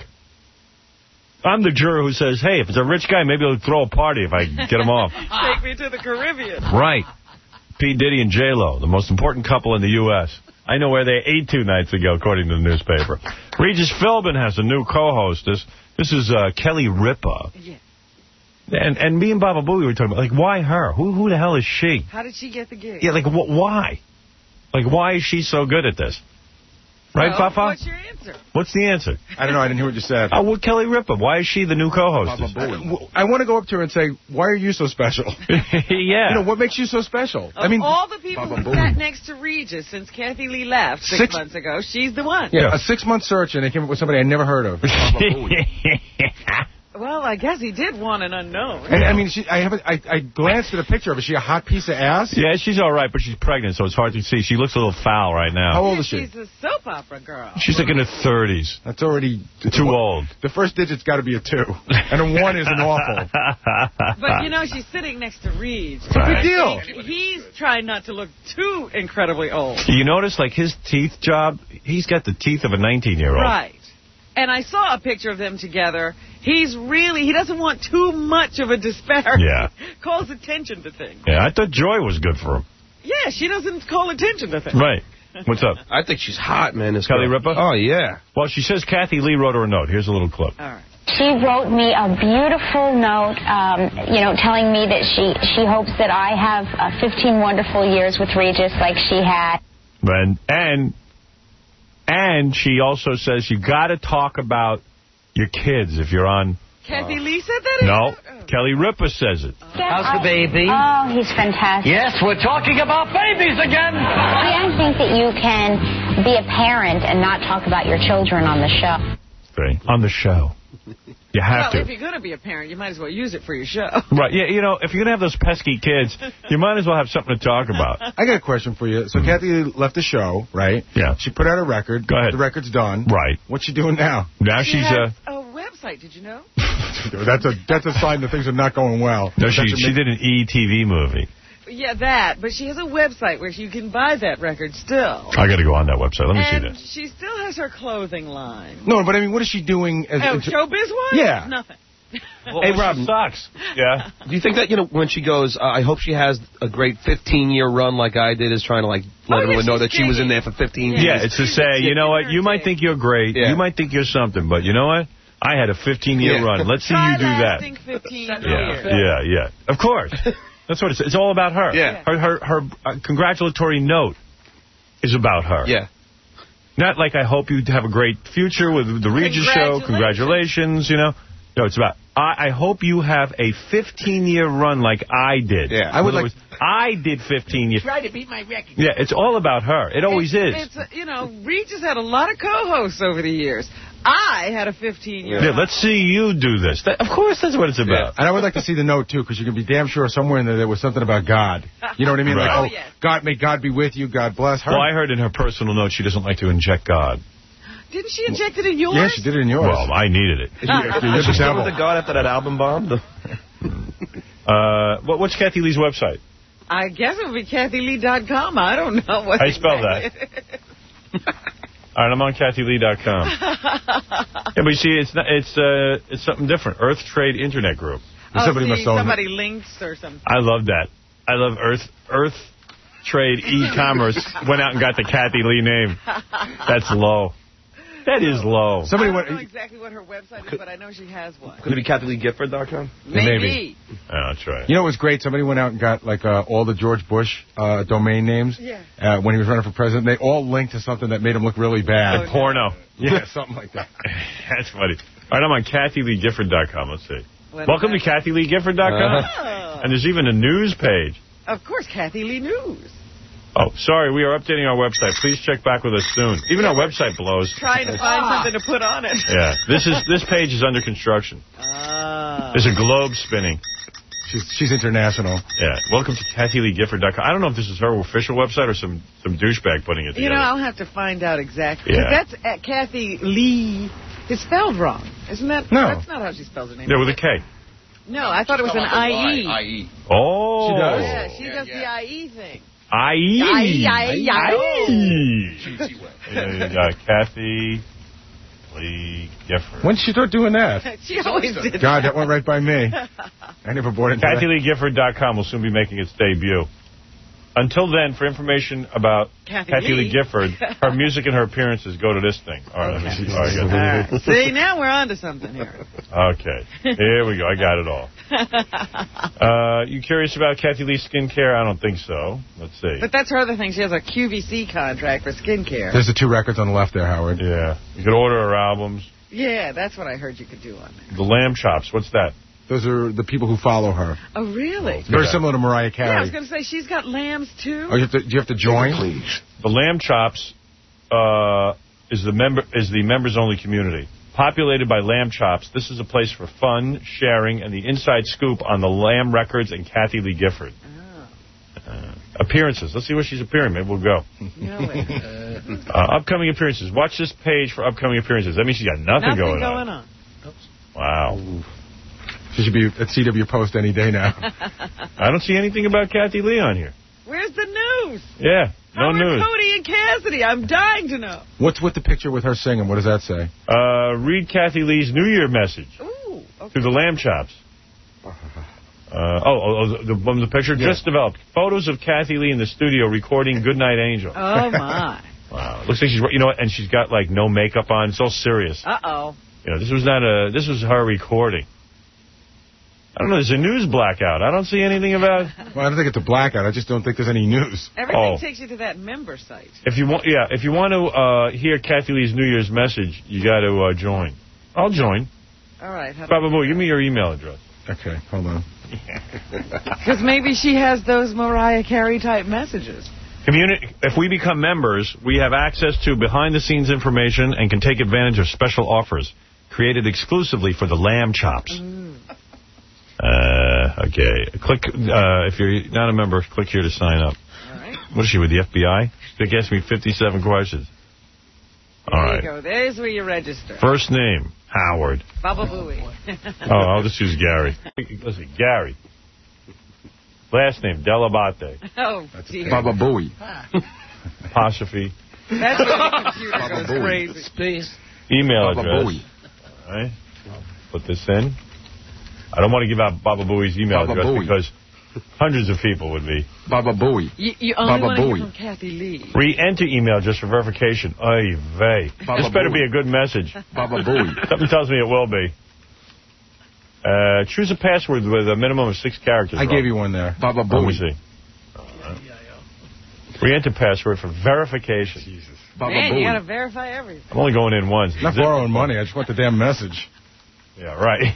I'm the juror who says, hey, if it's a rich guy, maybe he'll throw a party if I get him off. Take me to the Caribbean. Right. P. Diddy and J. Lo, the most important couple in the U S I know where they ate two nights ago, according to the newspaper. Regis Philbin has a new co-hostess. This is uh, Kelly Ripa. Yeah. And and me and Baba Booey were talking about, like, why her? Who who the hell is she? How did she get the gig? Yeah, like, wh why? Like, why is she so good at this? Right, well, Fafa? What's your answer? What's the answer? I don't know. I didn't hear what you said. Oh, well, Kelly Ripa. Why is she the new co-hostess? I, I want to go up to her and say, why are you so special? Yeah. You know, what makes you so special? Of I mean, all the people Baba who Booey. sat next to Regis since Kathy Lee left six, Six- months ago, she's the one. yeah, a six-month search, and they came up with somebody I never heard of. Well, I guess he did want an unknown. And, I mean, she, I, haven't, I, I glanced at a picture of her. Is she a hot piece of ass? Yeah, she's all right, but she's pregnant, so it's hard to see. She looks a little foul right now. How old is she? She's a soap opera girl. She's like in her thirties. That's already... Too old. The first digit's got to be a two. And a one isn't awful. But, you know, she's sitting next to Reed. It's a big deal. He's trying not to look too incredibly old. You notice, like, his teeth job, he's got the teeth of a nineteen-year-old. Right. And I saw a picture of them together. He's really, he doesn't want too much of a disparity. Yeah. Calls attention to things. Yeah, I thought Joy was good for him. Yeah, she doesn't call attention to things. Right. What's up? I think she's hot, man. This Kelly girl. Ripa? Oh, yeah. Well, she says Kathy Lee wrote her a note. Here's a little clip. All right. She wrote me a beautiful note, um, you know, telling me that she, she hopes that I have uh, fifteen wonderful years with Regis like she had. And, and, and she also says you got to talk about your kids if you're on... Kathy Lee said that? No, Kelly Ripa says it. How's the baby? Oh, he's fantastic. Yes, we're talking about babies again. See, I think that you can be a parent and not talk about your children on the show. Right. On the show. You have well, to. if you're going to be a parent, you might as well use it for your show. Right, yeah, you know, if you're going to have those pesky kids, you might as well have something to talk about. I got a question for you. So Kathy left the show, right? Yeah. She put out a record. Go ahead. The record's done. Right. What's she doing now? Now She she's... has uh, a website, did you know? That's a that's a sign that things are not going well. No, she, That should she make- did an E T V movie. Yeah, that. But she has a website where you can buy that record still. I got to go on that website. Let me and see this. she still has her clothing line. No, but I mean, what is she doing? As, Oh, as- showbiz-wise? Yeah. Nothing. Hey, Robin. Sucks. Yeah. Do you think that, you know, when she goes, uh, I hope she has a great fifteen-year run like I did, is trying to, like, let Oh, everyone yeah, know that she's she was in digging. there for fifteen Yeah. years? Yeah, it's to say, you know what, you might think you're great, Yeah. you might think you're something, but you know what? I had a fifteen-year Yeah. run. Let's see you do that. Lasting fifteen Yeah, years. yeah, yeah. Of course. That's what it's, it's all about her. Yeah. Her, her, her uh, congratulatory note is about her. Yeah. Not like I hope you have a great future with the Regis show. Congratulations, you know. No, it's about, I, I hope you have a fifteen-year run like I did. Yeah. I would like. I did fifteen years. Try to beat my record. Yeah, it's all about her. It always is. It's, uh, you know, Regis had a lot of co-hosts over the years. I had a fifteen-year Yeah, let's see you do this. That, of course, that's what it's about. And I would like to see the note, too, because you can be damn sure somewhere in there there was something about God. You know what I mean? Right. Like, oh, yes. God, may God be with you, God bless her. Well, I heard in her personal note she doesn't like to inject God. Didn't she inject it in yours? Yeah, she did it in yours. Well, I needed it. Is she still with the God after that album bombed? uh, what, what's Kathy Lee's website? I guess it would be Kathy Lee dot com. I don't know what. How you spell that? All right, I'm on Kathy Lee dot com. Yeah, but you see, it's not, it's uh, it's something different. Earth Trade Internet Group. Oh, somebody see, must own somebody it. links or something. I love that. I love Earth Earth Trade E-commerce went out and got the Kathy Lee name. That's low. That is low. Somebody I don't know exactly what her website is, but I know she has one. Could it be Kathy Lee Gifford dot com? Maybe. Maybe. Oh, that's right. You know what was great? Somebody went out and got like uh, all the George Bush uh, domain names yeah. uh, when he was running for president. They all linked to something that made him look really bad. Like porno. Yeah, something like that. That's funny. All right, I'm on Kathy Lee Gifford dot com. Let's see. What Welcome to Kathy Lee Gifford dot com. Oh. And there's even a news page. Of course, Kathy Lee News. Oh, sorry, we are updating our website. Please check back with us soon. Even our website blows. Trying to find something to put on it. Yeah, this is this page is under construction. Ah. There's a globe spinning. She's she's international. Yeah. Welcome to Kathy Lee Gifford dot com. I don't know if this is her official website or some, some douchebag putting it together. You know, I'll have to find out exactly. Yeah. That's at Kathy Lee. It's spelled wrong. Isn't that? No. That's not how she spells her name. Yeah, with a K. No, I thought it was an I E. I E. Oh. She does? Yeah, she does the I E thing. I E. I E, I E, I E. Yeah, you got Kathy Lee Gifford. When did she start doing that? She always did God, that. that went right by me. I never bought into Kathy that. Lee Gifford dot com will soon be making its debut. Until then, for information about Kathy Kathy Lee. Lee Gifford, her music and her appearances, go to this thing. All right, let me see. All right, All right. See, now we're on to something here. Okay. Here we go. I got it all. Uh, you curious about Kathy Lee's skincare? I don't think so. Let's see. But that's her other thing. She has a Q V C contract for skincare. There's the two records on the left there, Howard. Yeah. You could order her albums. Yeah, that's what I heard you could do on there. The Lamb Chops. What's that? Those are the people who follow her. Oh, really? Very similar to Mariah Carey. Yeah, I was going to say, she's got lambs, too. Oh, you have to, do you have to join? Please. The Lamb Chops uh, is the member is the members-only community. Populated by Lamb Chops, this is a place for fun, sharing, and the inside scoop on the Lamb Records and Kathy Lee Gifford. Oh. Uh, appearances. Let's see where she's appearing. Maybe we'll go. No way. uh, upcoming appearances. Watch this page for upcoming appearances. That means she's got nothing, Nothing going, going on. on. Wow. Ooh. She should be at C W Post any day now. I don't see anything about Kathy Lee on here. Where's the news? Yeah, no How news. are Cody and Cassidy? I'm dying to know. What's with the picture with her singing? What does that say? Uh, read Kathy Lee's New Year message Ooh, okay. through the Lamb Chops. Uh, oh, oh, the, the, the picture Yeah. just developed. Photos of Kathy Lee in the studio recording Goodnight Angel. Oh, my. Wow. Looks like she's, you know what, and she's got, like, no makeup on. It's all serious. Uh-oh. You know, this was not a, this was her recording. I don't know, there's a news blackout. I don't see anything about... Well, I don't think it's a blackout. I just don't think there's any news. Everything Oh. takes you to that member site. If you want, yeah, if you want to uh, hear Kathy Lee's New Year's message, you got to uh, join. I'll join. All right. how do Baba Boo, give me your email address. Okay, hold on. Because maybe she has those Mariah Carey-type messages. Community. If we become members, we have access to behind-the-scenes information and can take advantage of special offers created exclusively for the Lamb Chops. Mm. Uh, okay. Click, uh, if you're not a member, click here to sign up. All right. What is she, with the F B I? They asked me fifty-seven questions. All There right. you go. There's where you register. First name, Howard. Baba Booey. Oh, I'll just use Gary. Listen, Gary. Last name, Delabate. Oh, dear. Baba Booey. Apostrophe. That's where the computer Baba goes Booey. crazy. Space. Email Baba address. Booey. All right. Put this in. I don't want to give out Baba Booey's email Baba address Booey. because hundreds of people would be. Baba Booey. You, you only Baba want to hear Booey. from Kathy Lee. Re-enter email just for verification. Oy vey. Baba This better Booey. be a good message. Baba Booey. Something tells me it will be. Uh, choose a password with a minimum of six characters. I Rob. gave you one there. Baba Let me Booey. see. Right. Re-enter password for verification. Jesus. Baba Man, you got to Booey. verify everything. I'm only going in once. Not Zip- borrowing money. I just want the damn message. Yeah, right.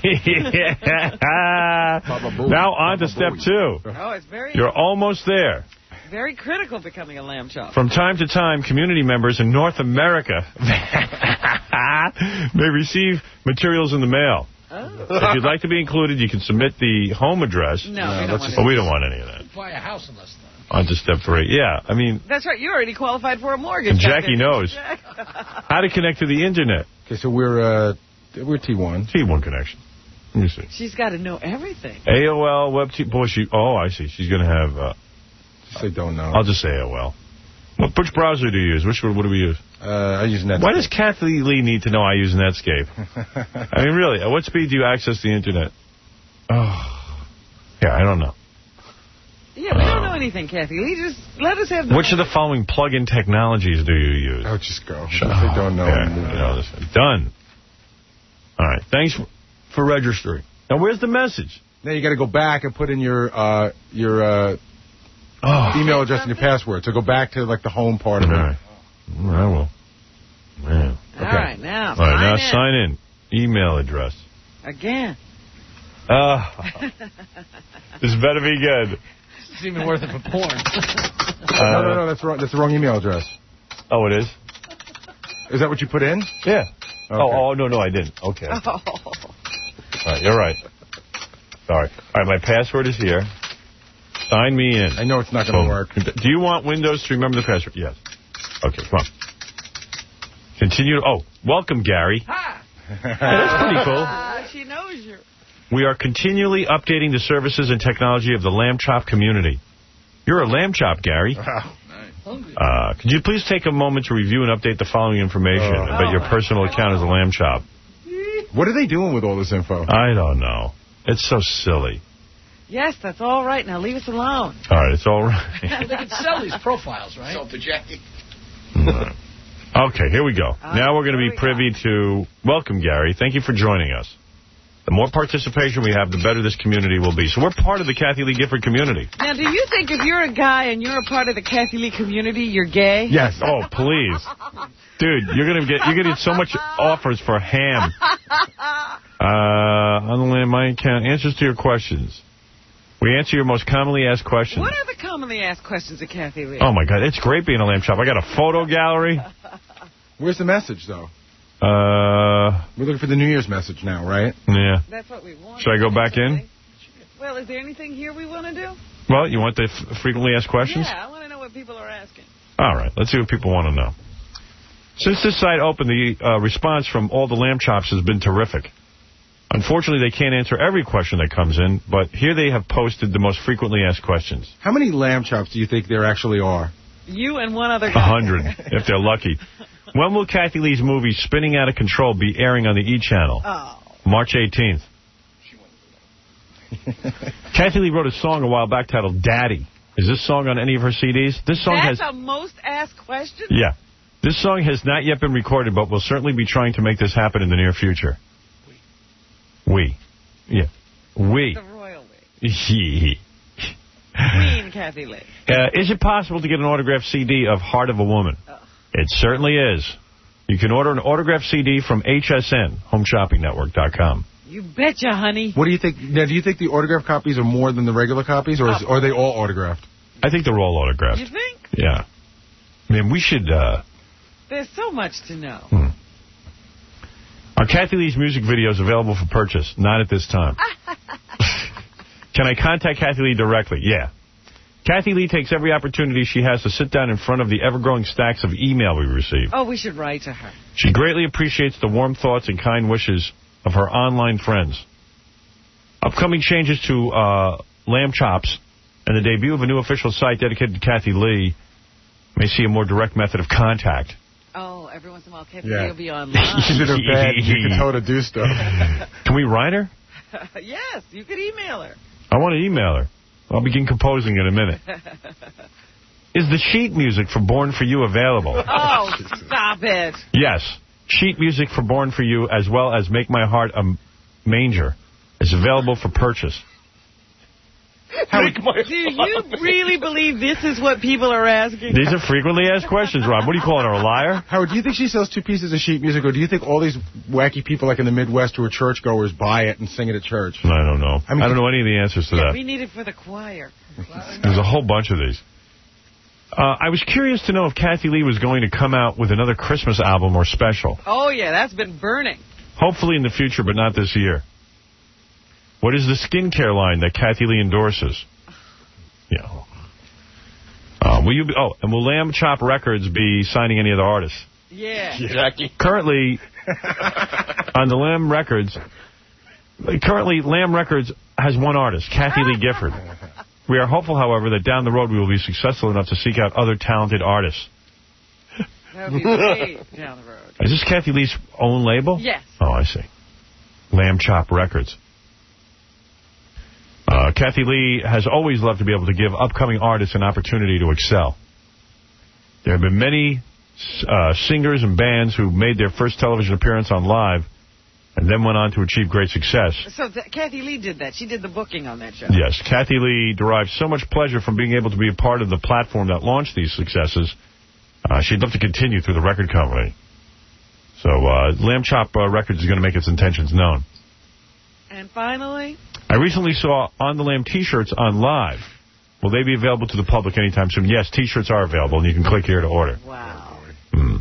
Baba Booey. Now on to Baba step Booey. two. Oh, it's very, You're almost there. very critical becoming a lamb chop. From time to time, community members in North America may receive materials in the mail. Oh. If you'd like to be included, you can submit the home address. No, we don't want But we don't want any of that. Buy a house in less time. On to step three. Yeah, I mean... That's right. You already qualified for a mortgage. And Jackie knows how to connect to the Internet. Okay, so we're uh, we're T one. T one connection. Let me see. She's got to know everything. A O L, Web T... Boy, she... Oh, I see. She's going to have... Uh, Just say don't know. I'll just say A O L. What, which browser do you use? Which What do we use? Uh, I use Netscape. Why does Kathy Lee need to know I use Netscape? I mean, really, at what speed do you access the Internet? Oh, yeah, I don't know. Yeah, we don't know anything, Kathy Lee. Just let us have the... Which of the following plug-in technologies do you use? Oh, just go. Shut They up. don't know. Yeah, you know this. Done. All right. Thanks for, for registering. Now, where's the message? Now you got to go back and put in your uh, your uh, oh. email address and your password. So go back to like the home part of All it. right. I will. Man. All Okay. right, now, All right, now sign sign in. Email address. Again. Uh, this better be good. It's even worth it for porn. Uh, no, no, no, that's wrong. That's the wrong email address. Oh, it is? Is that what you put in? Yeah. Okay. Oh, oh, no, no, I didn't. Okay. Oh. All right, you're right. Sorry. All right, my password is here. Sign me in. I know it's not going to work. Do you want Windows to remember the password? Yes. Okay, come on. Continue. To, oh, welcome, Gary. Ha! Yeah, that's pretty cool. Uh, she knows you. We are continually updating the services and technology of the Lamb Chop community. You're a Lamb Chop, Gary. Uh, could you please take a moment to review and update the following information Oh. about your personal account as a Lamb Chop? What are they doing with all this info? I don't know. It's so silly. Yes, that's all right. Now leave us alone. All right, it's all right. They can sell these profiles, right? Sell to Jackie. Okay, here we go. Uh, now we're going to here be we privy to... Welcome, Gary. Thank you for joining us. The more participation we have, the better this community will be. So we're part of the Kathy Lee Gifford community. Now, do you think if you're a guy and you're a part of the Kathy Lee community, you're gay? Yes. Oh, please. Dude, you're going to get you're going to get so much offers for ham. Uh, on the landmine account, answers to your questions. We answer your most commonly asked questions. What are the commonly asked questions of Kathy Lee? Oh, my God. It's great being a Lamb Chop. I got a photo gallery. Where's the message, though? Uh, We're looking for the New Year's message now, right? Yeah. That's what we want. Should I go back in? Well, is there anything here we want to do? Well, you want the f frequently asked questions? Yeah, I want to know what people are asking. All right. Let's see what people want to know. Since this site opened, the uh, response from all the Lamb Chops has been terrific. Unfortunately, they can't answer every question that comes in, but here they have posted the most frequently asked questions. How many Lamb Chops do you think there actually are? You and one other A guy. hundred, if they're lucky. When will Kathy Lee's movie Spinning Out of Control be airing on the E! Channel? Oh. March eighteenth. Kathy Lee wrote a song a while back titled Daddy. Is this song on any of her C Ds? This song That's has... a most asked question? Yeah. This song has not yet been recorded, but we'll certainly be trying to make this happen in the near future. We. Yeah. We. The royal we. Queen Kathy Lee. Uh, is it possible to get an autographed C D of Heart of a Woman? Oh. It certainly is. You can order an autographed C D from H S N, home shopping network dot com. You betcha, honey. What do you think? Now, do you think the autographed copies are more than the regular copies, or, is, or are they all autographed? I think they're all autographed. You think? Yeah. I mean, we should... Uh, There's so much to know. Hmm. Are Kathy Lee's music videos available for purchase? Not at this time. Can I contact Kathy Lee directly? Yeah. Kathy Lee takes every opportunity she has to sit down in front of the ever-growing stacks of email we receive. Oh, we should write to her. She greatly appreciates the warm thoughts and kind wishes of her online friends. Upcoming changes to uh, Lamb Chops and the debut of a new official site dedicated to Kathy Lee may see a more direct method of contact. Oh, every once in a while, Kathy Yeah. Lee will be online. She's in her bed. You can tell her to do stuff. Can we write her? Yes, you could email her. I want to email her. I'll begin composing in a minute. Is the sheet music for Born For You available? Oh, stop it. Yes. Sheet music for Born For You, as well as Make My Heart a Manger, is available for purchase. Do you really believe this is what people are asking? These are frequently asked questions, Rob. What are you calling her, a liar? Howard, do you think she sells two pieces of sheet music, or do you think all these wacky people like in the Midwest who are churchgoers buy it and sing it at church? I don't know. I mean, I don't know any of the answers to Yeah, that. we need it for the choir. There's a whole bunch of these. Uh, I was curious to know if Kathy Lee was going to come out with another Christmas album or special. Oh, yeah, that's been burning. Hopefully in the future, but not this year. What is the skincare line that Kathy Lee endorses? Yeah. Uh, will you be, oh, and will Lamb Chop Records be signing any other artists? Yeah. Jackie. Currently, on the Lamb Records, currently Lamb Records has one artist, Kathy Lee Gifford. We are hopeful, however, that down the road we will be successful enough to seek out other talented artists. That would be way down the road. Is this Kathy Lee's own label? Yes. Oh, I see. Lamb Chop Records. Uh, Kathy Lee has always loved to be able to give upcoming artists an opportunity to excel. There have been many uh, singers and bands who made their first television appearance on Live and then went on to achieve great success. So th- Kathy Lee did that. She did the booking on that show. Yes, Kathy Lee derived so much pleasure from being able to be a part of the platform that launched these successes. Uh, she'd love to continue through the record company. So uh, Lamb Chop uh, Records is going to make its intentions known. And finally... I recently saw On the Lamb T-shirts on Live. Will they be available to the public anytime soon? Yes, T-shirts are available, and you can click here to order. Wow. Mm.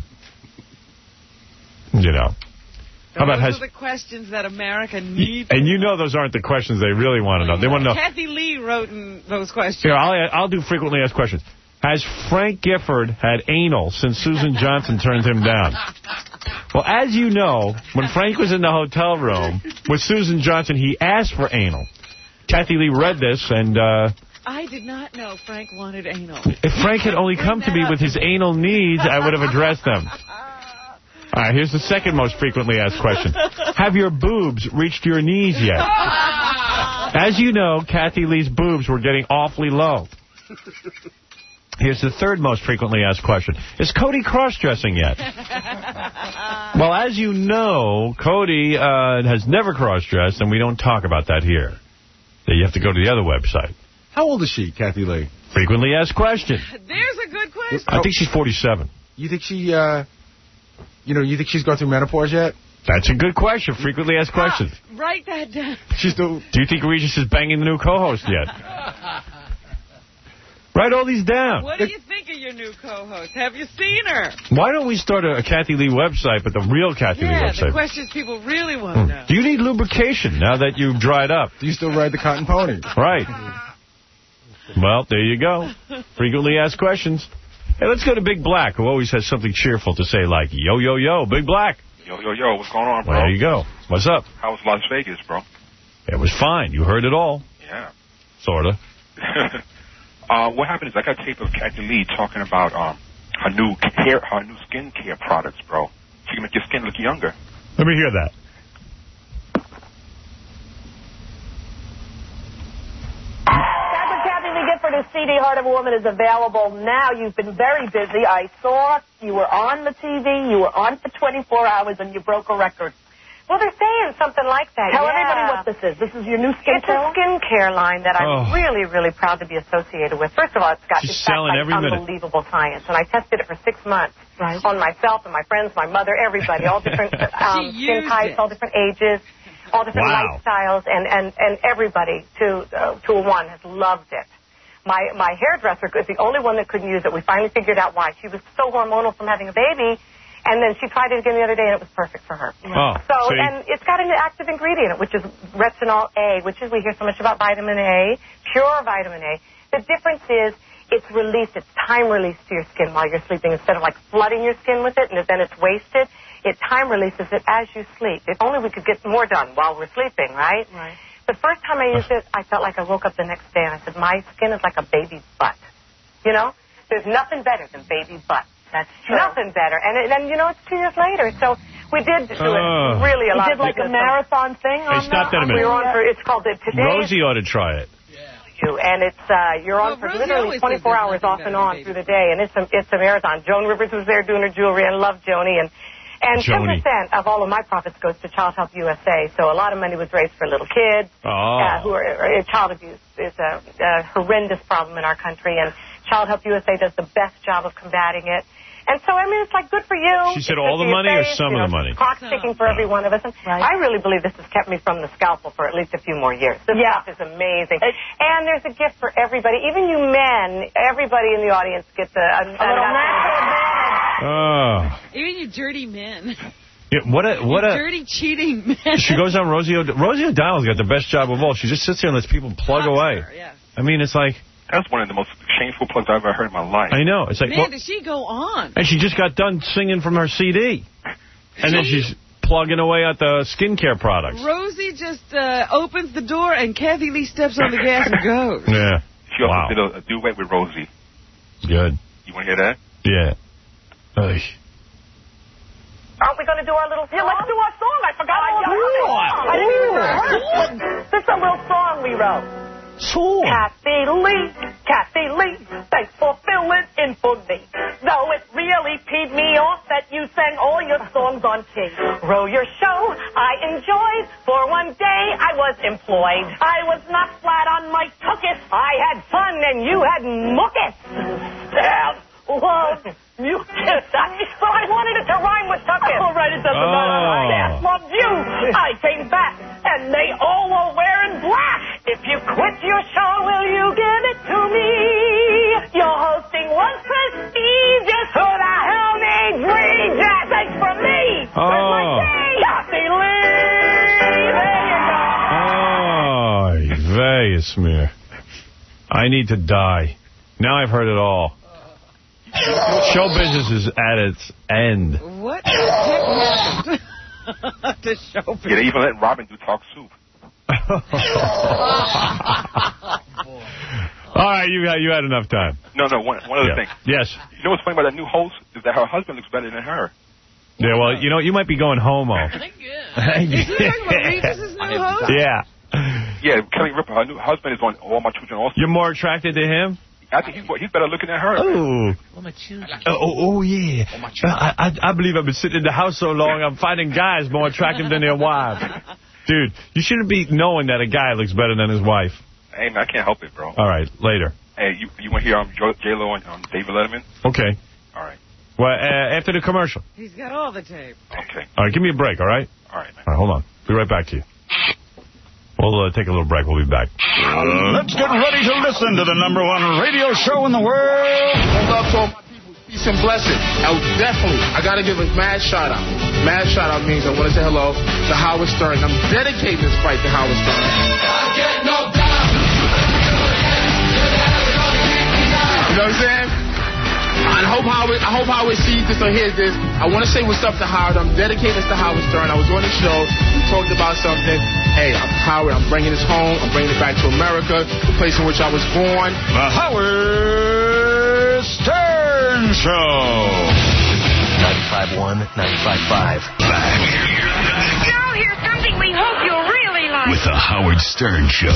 You know. How about those has, are the questions that America needs. And you know those aren't the questions they really want to know. They want to know. Kathy Lee wrote in those questions. Here, I'll, I'll do frequently asked questions. Has Frank Gifford had anal since Susan Johnson turned him down? Well, as you know, when Frank was in the hotel room with Susan Johnson, he asked for anal. Kathy Lee read this, and... Uh, I did not know Frank wanted anal. If Frank had only come to me with his anal needs, I would have addressed them. All right, here's the second most frequently asked question. Have your boobs reached your knees yet? As you know, Kathy Lee's boobs were getting awfully low. Here's the third most frequently asked question. Is Cody cross-dressing yet? Well, as you know, Cody uh, has never cross-dressed, and we don't talk about that here. You have to go to the other website. How old is she, Kathy Lee? Frequently asked question. There's a good question. I think she's forty-seven. You think she, uh, you know, you think she's gone through menopause yet? That's a good question. Frequently asked questions. Ah, write that down. She's still... Do you think Regis is banging the new co-host yet? Write all these down. What do you think of your new co-host? Have you seen her? Why don't we start a, a Kathy Lee website, but the real Kathy yeah, Lee website? Yeah, the questions people really want to know. Do you need lubrication now that you've dried up? Do you still ride the cotton pony? Right. Well, there you go. Frequently asked questions. Hey, let's go to Big Black, who always has something cheerful to say, like, yo, yo, yo, Big Black. Yo, yo, yo, what's going on, bro? Well, there you go. What's up? How was Las Vegas, bro? It was fine. You heard it all. Yeah. Sort of. uh, what happened is I got a tape of Kathy Lee talking about um, her new hair, her new skin care products, bro. She can make your skin look younger. Let me hear that. Kathy Lee Gifford's C D, Heart of a Woman, is available now. You've been very busy. I saw you were on the T V, you were on for twenty-four hours, and you broke a record. Well, they're saying something like that. Tell yeah. everybody what this is. This is your new skincare It's a skincare line that I'm oh. really, really proud to be associated with. First of all, it's got, She's it's got selling like every minute. unbelievable science, and I tested it for six months right. on myself and my friends, my mother, everybody, all different um, skin types, it. all different ages, all different wow. lifestyles, and, and, and everybody to uh, to a one has loved it. My my hairdresser is the only one that couldn't use it. We finally figured out why. She was so hormonal from having a baby. And then she tried it again the other day, and it was perfect for her. Oh, so, see? and it's got an active ingredient, which is retinol A, which is, we hear so much about vitamin A, pure vitamin A. The difference is it's released, it's time released to your skin while you're sleeping. Instead of like flooding your skin with it, and then it's wasted, it time releases it as you sleep. If only we could get more done while we're sleeping, right? Right. The first time I used it, I felt like I woke up the next day, and I said, my skin is like a baby's butt. You know? There's nothing better than baby butt. That's true. Nothing better. And then, you know, it's two years later. So we did do uh, it really a you lot. did like a marathon thing hey, on stop that a minute. We were on for, it's called the Today. Rosie ought to try it. You, and it's, uh, you're on well, for Rosie literally twenty-four hours off and on through the day. And it's a, it's a marathon. Joan Rivers was there doing her jewelry, and love Joni. And, and ten percent of all of my profits goes to Child Help U S A. So a lot of money was raised for little kids oh. uh, who are, uh, child abuse is a, a horrendous problem in our country. And Child Help U S A does the best job of combating it. And so, I mean, it's like good for you. She said It's all good the for your money or face, some you of know, the money? Clock's ticking for every one of us. And I really believe this has kept me from the scalpel for at least a few more years. This Yeah. stuff is amazing. And there's a gift for everybody. Even you men, everybody in the audience gets a, a, a little Oh. Even you dirty men. Yeah, what a what you a. dirty, cheating men. She goes on Rosie O'D- Rosie O'Donnell's got the best job of all. She just sits there and lets people plug away. Yeah. I mean, it's like. That's one of the most shameful plugs I've ever heard in my life. I know. It's like. Man, well, does she go on? and she just got done singing from her C D. And then she's plugging away at the skincare products. Rosie just uh, opens the door and Kathy Lee steps on the gas and goes. Yeah. She also Wow. did a, a duet with Rosie. Good. You want to hear that? Yeah. Ugh. Aren't we going to do our little song? Yeah, let's do our song. I forgot all about it. I didn't even rehearse. This is a little song we wrote. Song? Kathy Lee, Kathy Lee, thanks for filling in for me. Though it really peed me off that you sang all your songs on key. Row your show, I enjoyed. For one day I was employed. I was not flat on my tuchus. I had fun and you had muckets. Damn. Love, mucus. So I wanted it to rhyme with tuchus. All right, it doesn't Oh. matter. Dad loved you. I came back and they all were wearing black. If you quit your show, will you give it to me? Your hosting was prestigious. Who the hell needs redress? Thanks for me. Where's my Oh. tea? Kathy Lee. There you go. Oh, Vegas, smear. I need to die. Now I've heard it all. Show business is at its end. What the heck happened to show business? Yeah, they even let Robin do Talk Soup. All right, you got you had enough time. No, no, one, one other Yeah. thing. Yes. You know what's funny about that new host is that her husband looks better than her. Yeah, well, you know, you might be going homo. Is he talking about Regis' new host? Yeah. Yeah, Kelly Ripa, her new husband is on All My Children Also. You're more attracted to him? I think he's, he's better looking than her. Oh. Oh, oh, yeah. I, I, I believe I've been sitting in the house so long, I'm finding guys more attractive than their wives. Dude, you shouldn't be knowing that a guy looks better than his wife. Hey, man, I can't help it, bro. All right, later. Hey, you, you want to hear um, J-Lo and um, David Letterman? Okay. All right. Well, uh, after the commercial. He's got all the tape. Okay. All right, give me a break, all right? All right. All right, hold on. Be right back to you. We'll uh, take a little break. We'll be back. Let's get ready to listen to the number one radio show in the world. One love to all my people. Peace and blessings. I definitely, I got to give a mad shout out. Mad shout out means I want to say hello to Howard Stern. I'm dedicating this fight to Howard Stern. You know what I'm saying? I hope Howard, I hope Howard sees this or hears this. I want to say what's up to Howard. I'm dedicating this to Howard Stern. I was on the show. We talked about something. Hey, I'm Howard. I'm bringing this home. I'm bringing it back to America, the place in which I was born. The Howard Stern Show. ninety-five point one, ninety-five point five. Back Now here's something we hope you'll really like. with the Howard Stern Show.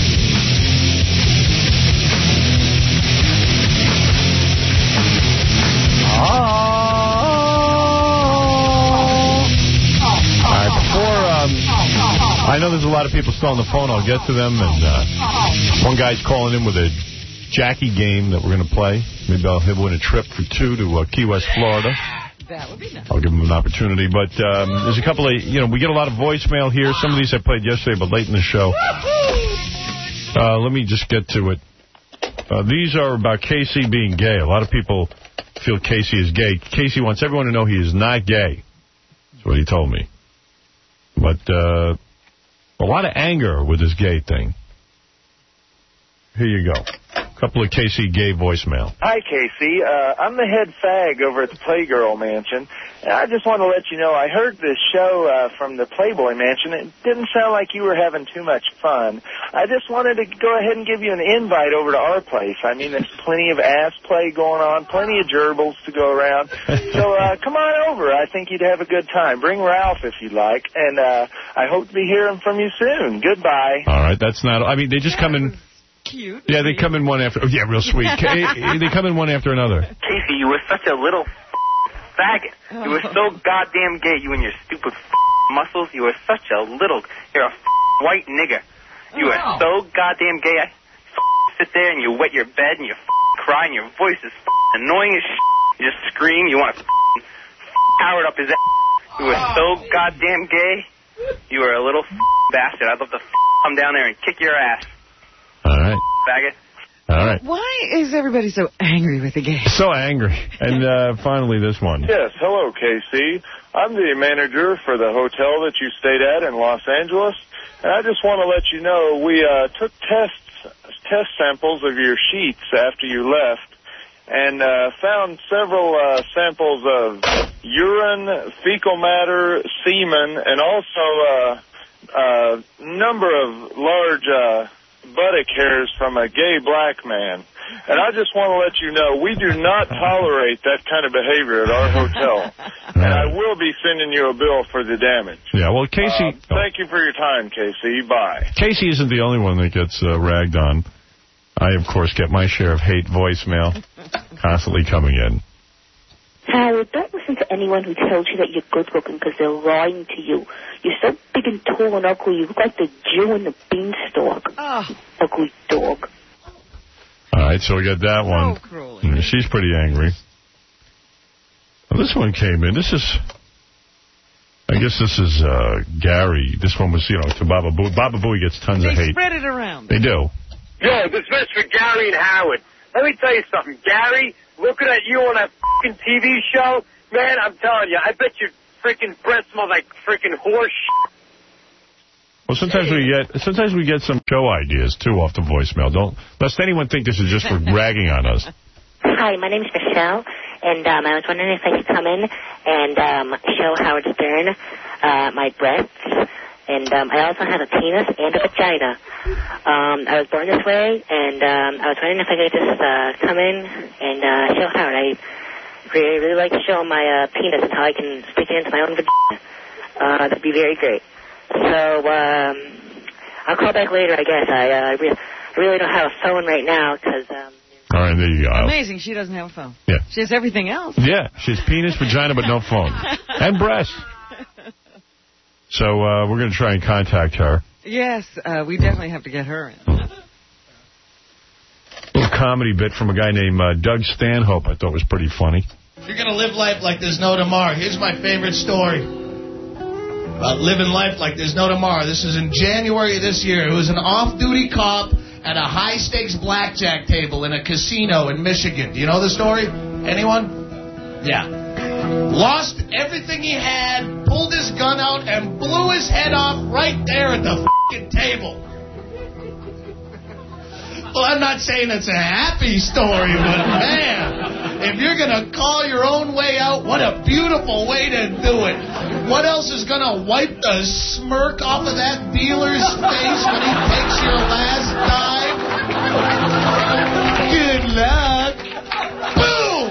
All right, before, um, I know there's a lot of people still on the phone. I'll get to them. And uh, one guy's calling in with a Jackie game that we're going to play. Maybe I'll have win a trip for two to uh, Key West, Florida. That would be nice. I'll give him an opportunity. But um, there's a couple of, you know, we get a lot of voicemail here. Some of these I played yesterday, but late in the show. Uh, let me just get to it. Uh, these are about Casey being gay. A lot of people feel Casey is gay. Casey wants everyone to know he is not gay. That's what he told me. But uh, a lot of anger with this gay thing. Here you go. A couple of Casey gay voicemail. Hi, Casey. Uh, I'm the head fag over at the Playgirl Mansion. And I just want to let you know, I heard this show uh, from the Playboy Mansion. It didn't sound like you were having too much fun. I just wanted to go ahead and give you an invite over to our place. I mean, there's plenty of ass play going on, plenty of gerbils to go around. So uh, come on over. I think you'd have a good time. Bring Ralph if you'd like. And uh, I hope to be hearing from you soon. Goodbye. All right, that's not... I mean, they just come in... Cute. Yeah, they come in one after... Oh, yeah, real sweet. They come in one after another. Casey, you were such a little faggot. You were so goddamn gay. You and your stupid muscles. You were such a little... You're a white nigger. You are so goddamn gay. I sit there and you wet your bed and you cry and your voice is annoying as shit. You just scream. You want to f***ing Howard up his ass. You are so goddamn gay. You are a little f***ing bastard. I'd love to f***ing come down there and kick your ass. All right. Faggot. All right. Why is everybody so angry with the game? So angry. And uh, finally, this one. Yes, hello, K C. I'm the manager for the hotel that you stayed at in Los Angeles, and I just want to let you know we uh, took tests, test samples of your sheets after you left, and uh, found several uh, samples of urine, fecal matter, semen, and also a uh, uh, number of large uh, buttock hairs from a gay black man. And I just want to let you know, we do not tolerate that kind of behavior at our hotel. And I will be sending you a bill for the damage. Yeah, well, Casey... Uh, thank you for your time, Casey. Bye. Casey isn't the only one that gets uh, ragged on. I, of course, get my share of hate voicemail constantly coming in. Howard, don't listen to anyone who tells you that you're good-looking because they're lying to you. You're so big and tall and ugly. You look like the Jew in the beanstalk. Oh. Ugly dog. All right, so we got that one. So cruel. Yeah, she's pretty angry. Well, this one came in. This is... I guess this is uh, Gary. This one was, you know, to Baba Booey. Baba Booey gets tons they of hate. They spread it around. They do. Yo, this is for Gary and Howard. Let me tell you something. Gary, looking at you on that fucking T V show, man, I'm telling you, I bet your freaking breath smells like freaking horse shit. Well, sometimes we get sometimes we get some show ideas, too, off the voicemail. Don't lest anyone think this is just for bragging on us. Hi, my name is Michelle, and um, I was wondering if I could come in and um, show Howard Stern uh, my breasts. And um, I also have a penis and a vagina. Um, I was born this way, and um, I was wondering if I could just uh, come in and uh, show Howard. I really, really like to show my uh, penis and how I can stick it into my own vagina. Uh, that'd be very great. So um, I'll call back later, I guess. I, uh, re I really don't have a phone right now because... Um, All right, there you go. Amazing, she doesn't have a phone. Yeah. She has everything else. Yeah, she has penis, vagina, but no phone. And breasts. So uh, we're going to try and contact her. Yes, uh, we definitely have to get her in. A little comedy bit from a guy named uh, Doug Stanhope I thought was pretty funny. You're going to live life like there's no tomorrow. Here's my favorite story about living life like there's no tomorrow. This is in January of this year. It was an off-duty cop at a high-stakes blackjack table in a casino in Michigan. Do you know the story? Anyone? Yeah. Lost everything he had, pulled his gun out, and blew his head off right there at the f***ing table. Well, I'm not saying it's a happy story, but man, if you're going to call your own way out, what a beautiful way to do it. What else is going to wipe the smirk off of that dealer's face when he takes your last dime? Good luck. Boom!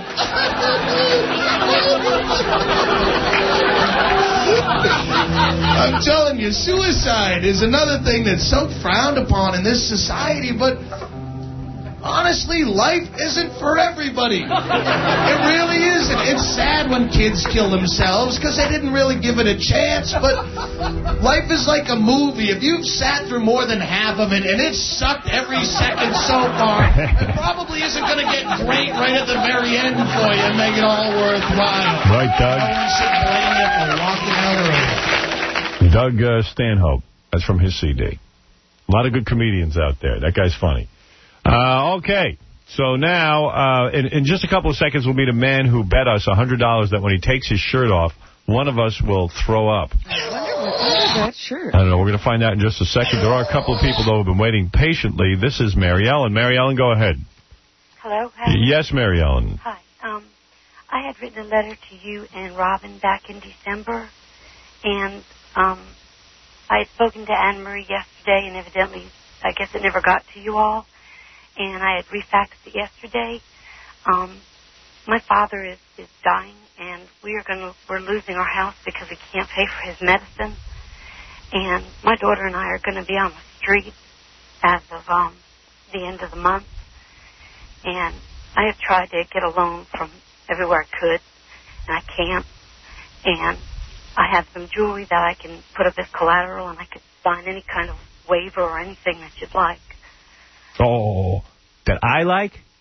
I'm telling you, suicide is another thing that's so frowned upon in this society, but honestly, life isn't for everybody. It really isn't. It's sad when kids kill themselves because they didn't really give it a chance, but life is like a movie. If you've sat through more than half of it and it's sucked every second so far, it probably isn't going to get great right at the very end for you and make it all worthwhile. Right, Doug? No one should blame you for walking out early. Doug uh, Stanhope. That's from his C D. A lot of good comedians out there. That guy's funny. Uh, okay, so now, uh, in, in just a couple of seconds, we'll meet a man who bet us one hundred dollars that when he takes his shirt off, one of us will throw up. I wonder what is that shirt? I don't know. We're going to find out in just a second. There are a couple of people, though, who have been waiting patiently. This is Mary Ellen. Mary Ellen, go ahead. Hello? Hi. Yes, Mary Ellen. Hi. Um, I had written a letter to you and Robin back in December, and um, I had spoken to Anne Marie yesterday, and evidently, I guess it never got to you all. And I had refaxed it yesterday. Um, my father is, is dying, and we are going to we're losing our house because we can't pay for his medicine. And my daughter and I are going to be on the street as of um, the end of the month. And I have tried to get a loan from everywhere I could, and I can't. And I have some jewelry that I can put up as collateral, and I could sign any kind of waiver or anything that you'd like. Oh, that I like?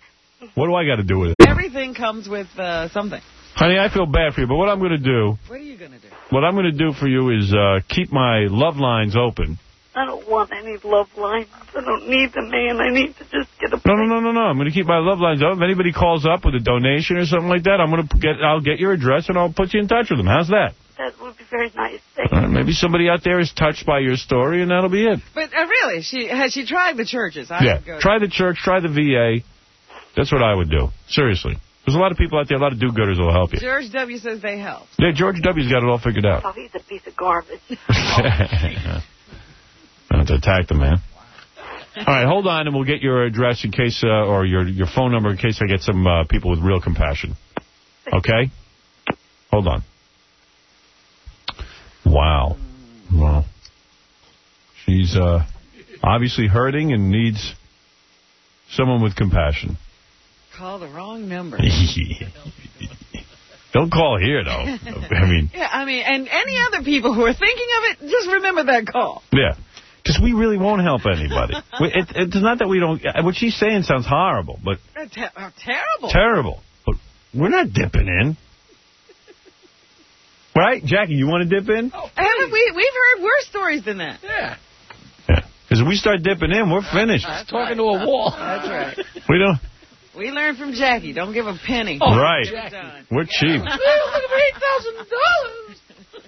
What do I got to do with it? Everything comes with uh, something. Honey, I feel bad for you, but what I'm going to do... What are you going to do? What I'm going to do for you is uh, keep my love lines open. I don't want any love lines. I don't need the man. I need to just get a... No, no, no, no, no. I'm going to keep my love lines open. If anybody calls up with a donation or something like that, I'm going to get. I'll get your address and I'll put you in touch with them. How's that? That would be very nice. Thank Uh, maybe somebody out there is touched by your story, and that'll be it. But uh, really, she has she tried the churches? I Yeah, would go try the church, try the V A. That's what I would do. Seriously. There's a lot of people out there, a lot of do-gooders that will help you. George W. says they help. Yeah, George W.'s got it all figured out. Oh, he's a piece of garbage. I have to attack the man. All right, hold on, and we'll get your address in case, uh, or your your phone number in case I get some uh, people with real compassion. Okay? Hold on. Wow. Well, she's uh, obviously hurting and needs someone with compassion. Call the wrong number. Don't call here, though. I mean... Yeah, I mean, and any other people who are thinking of it, just remember that call. Yeah. Because we really won't help anybody. We, it, it's not that we don't... What she's saying sounds horrible, but... They're te are terrible. Terrible. But we're not dipping in. Right? Jackie, you want to dip in? Oh, Haven't we, we've heard worse stories than that. Yeah. Because if we start dipping in, we're finished. That's talking right. to a wall. That's right. We don't... We learned from Jackie. Don't give a penny. Oh, right. We're cheap. eight thousand dollars.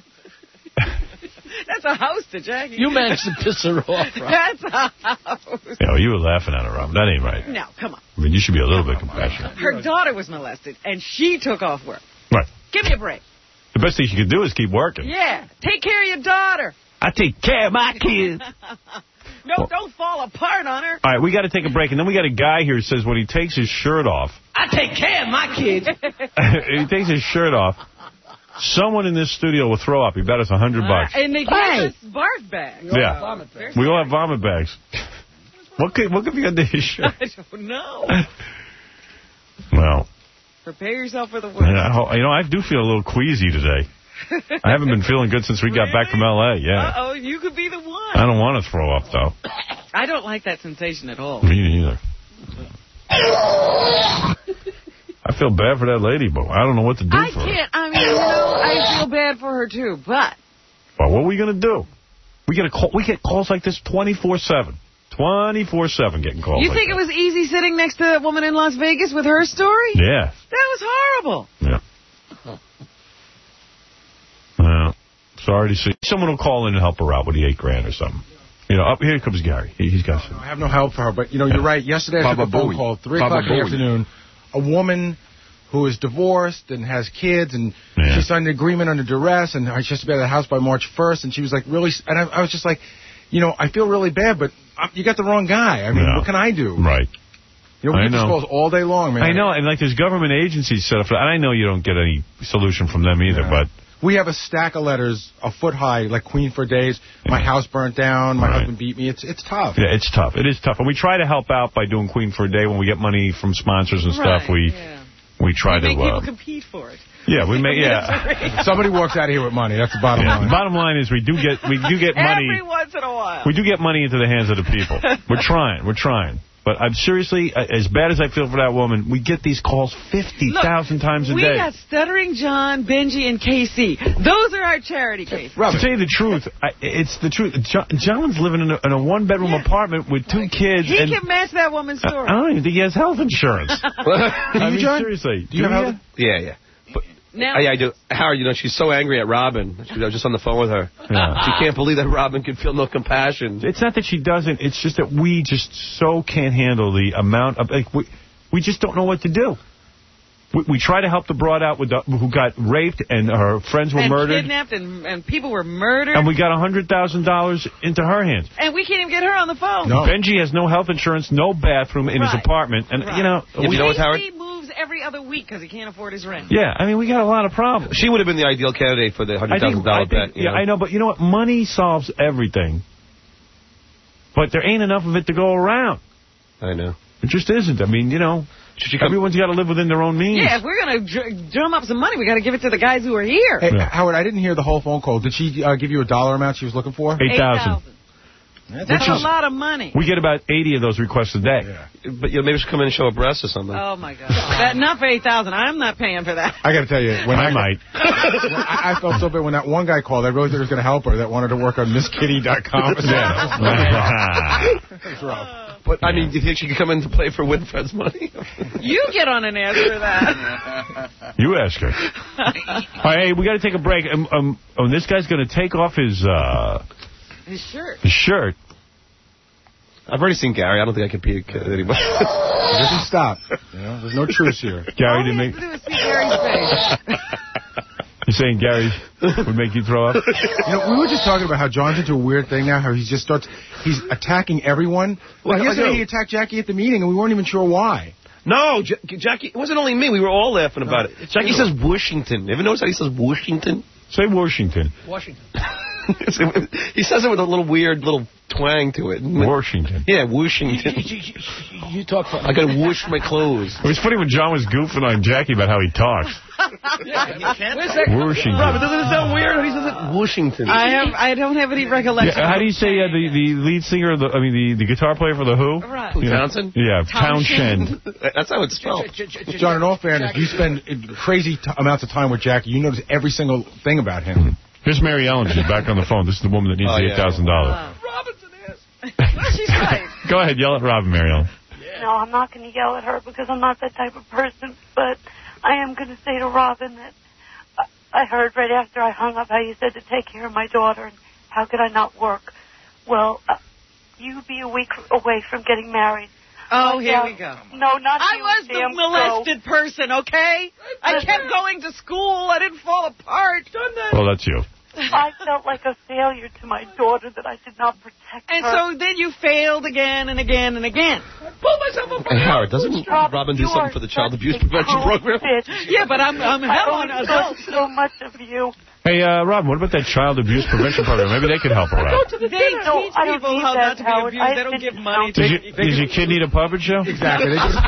That's a house to Jackie. You managed to piss her off, Rob. That's a house. Yeah, well, you were laughing at her, Rob. That ain't right. No, come on. I mean, you should be a little bit compassionate. Her daughter was molested, and she took off work. Right. Give me a break. The best thing you can do is keep working. Yeah. Take care of your daughter. I take care of my kids. No, well, don't fall apart on her. All right, we got to take a break, and then we got a guy here who says when he takes his shirt off... I take care of my kids. he takes his shirt off, someone in this studio will throw up. He bet us a hundred bucks. Uh, and they give hey. us barf bags. Yeah. We all have vomit bags. What could, what could be under his shirt? I don't know. Well. Prepare yourself for the worst. Yeah, you know, I do feel a little queasy today. I haven't been feeling good since we got really? back from L A, yeah. Uh-oh, you could be the one. I don't want to throw up, though. I don't like that sensation at all. Me neither. I feel bad for that lady, but I don't know what to do I for her. I can't. I mean, you know, I feel bad for her, too, but... Well, what are we going to do? We get a call. We get calls like this twenty-four seven. twenty-four seven getting calls You like think that. it was easy sitting next to that woman in Las Vegas with her story? Yeah. That was horrible. Yeah. Well, sorry to see. Someone will call in and help her out with the eight grand or something. You know, up here comes Gary. He, he's got some. I have no help for her, but, you know, you're right. Yesterday I took a phone call, three o'clock in the afternoon. A woman who is divorced and has kids, and yeah. she signed an agreement under duress, and she has to be at the house by March first, and she was like, really, and I, I was just like, you know, I feel really bad, but you got the wrong guy. I mean, yeah. what can I do? Right. You know, we I get these know. calls all day long, man. I know, and like there's government agencies set up for that. And I know you don't get any solution from them either, yeah. but... We have a stack of letters a foot high, like Queen for days. My house burnt down. My right. husband beat me. It's it's tough. Yeah, it's tough. It is tough. And we try to help out by doing Queen for a Day. When we get money from sponsors and right, stuff, we yeah. we try we to... make people uh, compete for it. Yeah, we make... Yeah. Somebody walks out of here with money. That's the bottom yeah, line. The bottom line is we do get we do get money... Every once in a while. We do get money into the hands of the people. We're trying. We're trying. But I'm seriously, as bad as I feel for that woman, we get these calls fifty thousand times a we day. We got Stuttering John, Benji, and K C. Those are our charity cases. Rob, to tell you the truth, I, it's the truth. John, John's living in a, in a one-bedroom yeah. apartment with two kids. He and can match that woman's story. I don't even think he has health insurance. Do you, I mean, John? seriously. Do you do have you? health? Yeah, yeah. But, now, I, I do. Howard, you know, she's so angry at Robin. She, I was just on the phone with her. Yeah. She can't believe that Robin can feel no compassion. It's not that she doesn't. It's just that we just so can't handle the amount of... Like, we, we just don't know what to do. We, we try to help the broad out with the, who got raped and her friends were and murdered. kidnapped and, and people were murdered. And we got one hundred thousand dollars into her hands. And we can't even get her on the phone. No. Benji has no health insurance, no bathroom in right. his apartment. And, right. you know... Yeah, we, you know what, Howard? He moves every other week because he can't afford his rent. Yeah, I mean, we got a lot of problems. She would have been the ideal candidate for the one hundred thousand dollars bet. You yeah, know? I know, but you know what? Money solves everything. But there ain't enough of it to go around. I know. It just isn't. I mean, you know, everyone's got to live within their own means. Yeah, if we're going to dr drum up some money, we got to give it to the guys who are here. Hey, yeah. Howard, I didn't hear the whole phone call. Did she uh, give you a dollar amount she was looking for? Eight thousand. That's Which a is- lot of money. We get about eighty of those requests a day. But you know, maybe we should come in and show a breast or something. Oh, my God. That, not for eight thousand dollars. I'm not paying for that. I got to tell you, when I I, might. when I, I felt so bad when that one guy called. I really thought he was going to help her. That wanted to work on Miss Kitty dot com. That's rough. But, I mean, do you think she could come in to play for Winfred's money? You get on and ask for that. You ask her. All right, hey, we got to take a break. Um, um, oh, this guy's going to take off his uh, His shirt. his shirt. I've already seen Gary. I don't think I can be a kid anymore. It doesn't stop. You know, there's no truce here. Gary didn't make. See Gary's face. You're saying Gary would make you throw up? You know, we were just talking about how John's into a weird thing now, how he just starts, he's attacking everyone. Well, Well, yesterday I know. he attacked Jackie at the meeting, and we weren't even sure why. No, J Jackie, it wasn't only me. We were all laughing about it. Jackie you. says Washington. Ever notice how he says Washington? Say Washington. Washington. He says it with a little weird little twang to it. Washington. Yeah, Washington. You talk for I gotta whoosh my clothes. It was funny when John was goofing on Jackie about how he talks. Yeah, you can't. Washington. Robert, doesn't it sound weird when he says it? Washington. I have. I don't have any recollection. Yeah, how do you say uh, the, the lead singer, of the, I mean, the, the guitar player for The Who? Right. Who, You know? Townsend? Yeah, Townshend. That's how it's spelled. John, in all fairness, you spend crazy t amounts of time with Jackie. You notice every single thing about him. Here's Mary Ellen. She's back on the phone. This is the woman that needs Oh, the yeah. eight thousand dollars. Robinson is. Well, she's right. Go ahead, yell at Robin, Mary Ellen. No, I'm not going to yell at her because I'm not that type of person. But I am going to say to Robin that I heard right after I hung up how you said to take care of my daughter and how could I not work. Well, uh, you be a week away from getting married. Oh, But, here uh, we go. No, not I you, was the damn molested person, okay? I Listen. kept going to school. I didn't fall apart. Well, that's you. I felt like a failure to my daughter that I did not protect And her. so then you failed again and again and again. Pull myself up. Hey, Howard, doesn't Robin do you something are for the child such abuse a prevention cruel program? bitch. Yeah, but I'm I'm helping I us. don't know so much of you. Hey, uh, Robin, what about that child abuse prevention program? Maybe they could help her out. They No, teach I don't people need how that, not to be Howard. abused. I They don't didn't give money to Does, you, does your kid need a puppet show? Exactly. They just,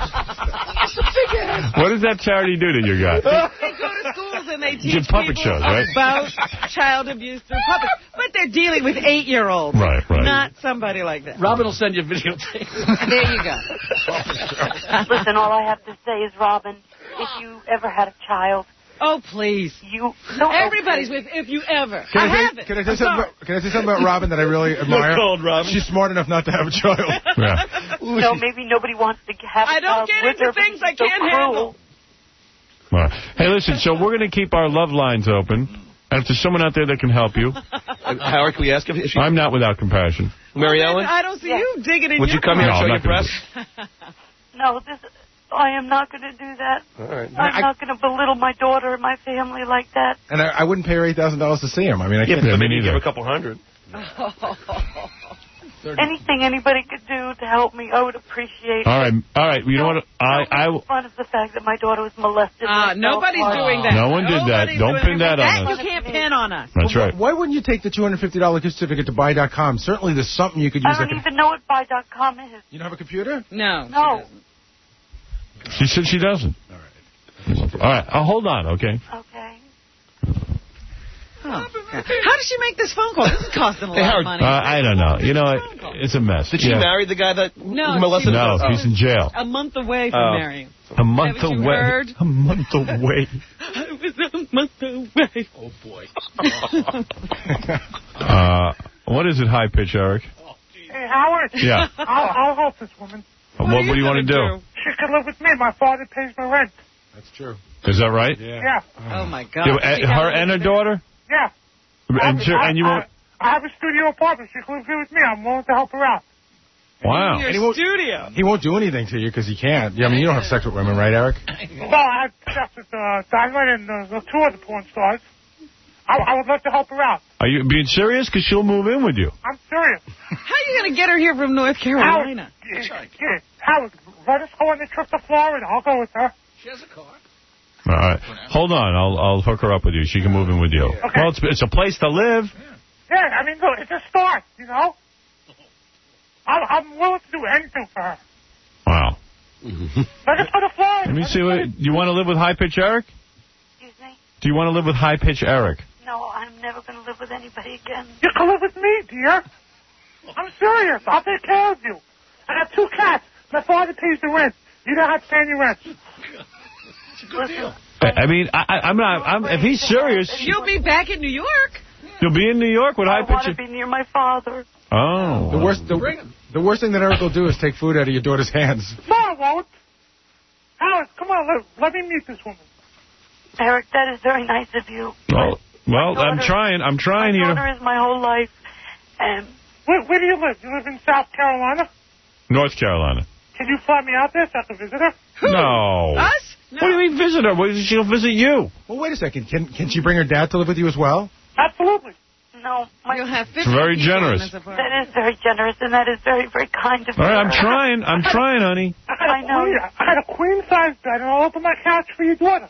What does that charity do to your guy? They go to schools and they teach Give puppet people shows, right? about child abuse through puppets. But they're dealing with eight-year-olds. Right, right. Not somebody like that. Robin will send you videotapes. There you go. Listen, all I have to say is, Robin, if you ever had a child, Oh, please. you... No, Everybody's with if you ever. Can I, I, say, haven't. can, I say I'm something sorry. about, can I say something about Robin that I really admire? cold, Robin. She's smart enough not to have a child. Yeah. no, maybe nobody wants to have a I don't child get with into her, but things she's I so can't cruel. handle. All right. Hey, listen, so we're going to keep our love lines open. And if there's someone out there that can help you, Uh, Howard, can we ask if she... I'm not without compassion. Mary Ellen? I don't see Yeah. you digging in Would your you come here No, and show I'm your not gonna breasts? No, this... I am not going to do that. All right. I'm I- not going to belittle my daughter and my family like that. And I, I wouldn't pay her eight thousand dollars to see him. I mean, I Yeah, can't. but me maybe you neither. give a couple hundred. Anything anybody could do to help me, I would appreciate All it. right, all right. You know what? I, I, The fun is the fact that my daughter was molested. Uh, myself. nobody's doing that. No one did that. Nobody's Don't doing pin that on that us. you can't pin on us. That's right. Why wouldn't you take the two hundred fifty dollars gift certificate to buy dot com? Certainly there's something you could use. I don't that could- even know what buy dot com is. You don't have a computer? No. No. She said she doesn't. All right. All right. Uh, hold on, okay? Okay. Oh, God. How did she make this phone call? This is costing a lot Hey, Howard, of money. Uh, I don't know. You know, it, it's a mess. Did she Yeah. marry the guy that No, molested she No, her? he's in jail. A month away from Oh. marrying. A month Haven't you away. heard? A month away. I was a month away. Oh, boy. Uh, what is it, high pitch, Eric? Hey, Howard. Yeah. I'll, I'll help this woman. What, what, do you want to do? She can live with me. My father pays my rent. That's true. Is that right? Yeah. Oh, my God. Yeah, uh, her and her daughter? Yeah. And, she- and you won't... I, I have a studio apartment. She can live here with me. I'm willing to help her out. Wow. Your And he won't- studio. He won't do anything to you because he can't. Yeah, I mean, you don't have sex with women, right, Eric? Well, I had sex with uh, Diamond and uh, the two other porn stars. I, I would love to help her out. Are you being serious? Because she'll move in with you. I'm serious. How are you going to get her here from North Carolina? Howard, yeah, yeah, Howard, let us go on the trip to Florida. I'll go with her. She has a car. All right. Hold on. I'll I'll hook her up with you. She can move in with you. Okay. Well, it's, it's a place to live. Yeah, I mean, look, it's a start, you know? I'm, I'm willing to do anything for her. Wow. Let us go to Florida. Let me see. What, do you want to live with high pitch Eric? Excuse me? Do you want to live with high pitch Eric? No, I'm never going to live with anybody again. You can live with me, dear. I'm serious. I'll take care of you. I have two cats. My father pays the rent. You don't have to pay any rent. It's a good deal. I mean, I, I'm not. I'm, if he's serious, You'll be back in New York. you'll be in New York with high I want to pitch. be near my father. Oh, The worst, the, the worst thing that Eric will do is take food out of your daughter's hands. No, I won't. Howard, come on. Let, let me meet this woman. Eric, that is very nice of you. Well, well, I'm daughter- trying. I'm trying My here. daughter is my whole life. And Where, where do you live? You live in South Carolina? North Carolina. Can you fly me out there so I can visit her? No. Us? What do you mean visit her? Well, she'll visit you. Well, wait a second. Can can she bring her dad to live with you as well? Absolutely. no, my, You'll have It's very people in generous. this apartment. that is very generous, and that is very, very kind of All right, you. I'm trying. I'm trying, honey. I had a I know. queen, I had a queen size bed, and I'll open my couch for your daughter.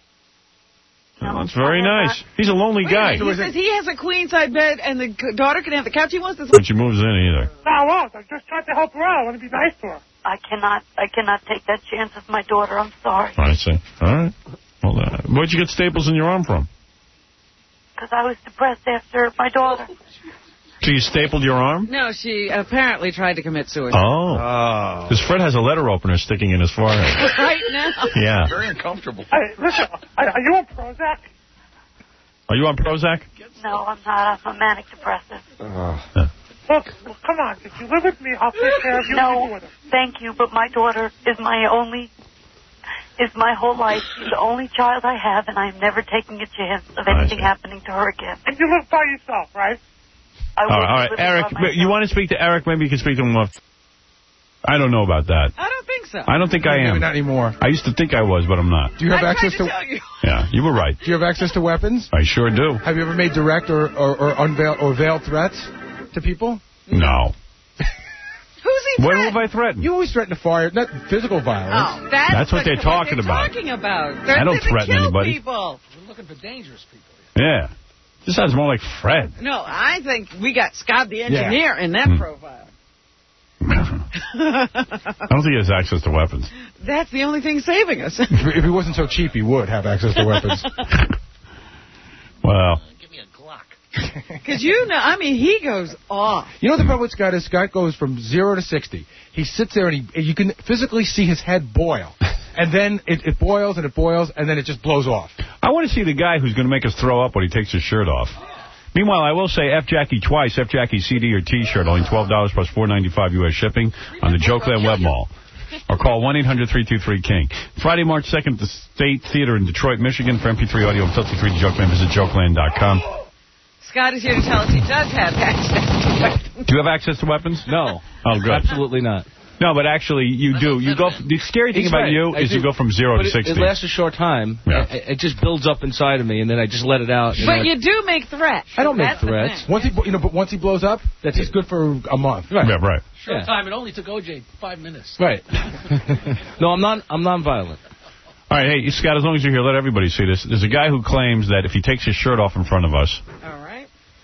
Well, that's very nice. He's a lonely Wait a guy. minute, He says he has a queen-side bed, and the c- daughter can have the couch he wants to sleep. When she moves in, either. No, I won't. I'm just trying to help her out. I want to be nice to her. I cannot, I cannot take that chance with my daughter. I'm sorry. I see. All right. Well, uh, where'd you get staples in your arm from? Because I was depressed after my daughter. So you stapled your arm? No, she apparently tried to commit suicide. Oh. Because Fred has a letter opener sticking in his forehead. Right now. Yeah. Very uncomfortable. Hey, listen, are are you on Prozac? Are you on Prozac? No, I'm not. I'm a manic depressive. Look, well, come on. If you live with me, I'll take care of you. and your No, daughter. thank you, but my daughter is my only, is my whole life. She's the only child I have, and I'm never taking a chance of I anything see. happening to her again. And you live by yourself, right? I All right, will all right. live by Eric, myself. you want to speak to Eric? Maybe you can speak to him off. I don't know about that. I don't think so. I don't think I Maybe am. not anymore. I used to think I was, but I'm not. Do you have I access tried to? to tell you. Yeah, you were right. Do you have access to weapons? I sure do. Have you ever made direct or or, or unveiled or veiled threats to people? No. Who's he What threatening? have I threatened? You always threaten to fire, not physical violence. Oh, that's, That's what they're talking they're about. talking about. I They're don't to threaten kill anybody. People. We're looking for dangerous people. Yeah. This sounds more like Fred. No, I think we got Scott the engineer in that Hmm. profile. I don't think he has access to weapons. That's the only thing saving us. If, if he wasn't so cheap, he would have access to weapons. Well, Give me a Glock. Because you know, I mean, he goes off. You know the problem with Scott is Scott goes from zero to sixty. He sits there and he, you can physically see his head boil. And then it, it boils and it boils and then it just blows off. I want to see the guy who's going to make us throw up when he takes his shirt off. Meanwhile, I will say F Jackie twice, F Jackie C D or T-shirt, only twelve dollars plus four ninety-five U S shipping on the Jokeland Web Mall. Or call one eight hundred three two three King. Friday, March second at the State Theater in Detroit, Michigan. For M P three audio and filter free to Jokeland, visit jokeland dot com. Scott is here to tell us he does have access to weapons. Do you have access to weapons? No. Oh, good. Absolutely not. No, but actually, you do. You go. The scary thing He's about right. you I is do. you go from zero but to it, sixty. It lasts a short time. Yeah. It, it just builds up inside of me, and then I just let it out. But you do make threats. I don't make That's the threats. thing. Once he, you know, but once he blows up, That's he's it. good for a month. Right. Yeah, right. Short Yeah. time. It only took O J five minutes. Right. no, I'm not. I'm non-violent. All right, hey, Scott, as long as you're here, let everybody see this. There's a guy who claims that if he takes his shirt off in front of us, All right.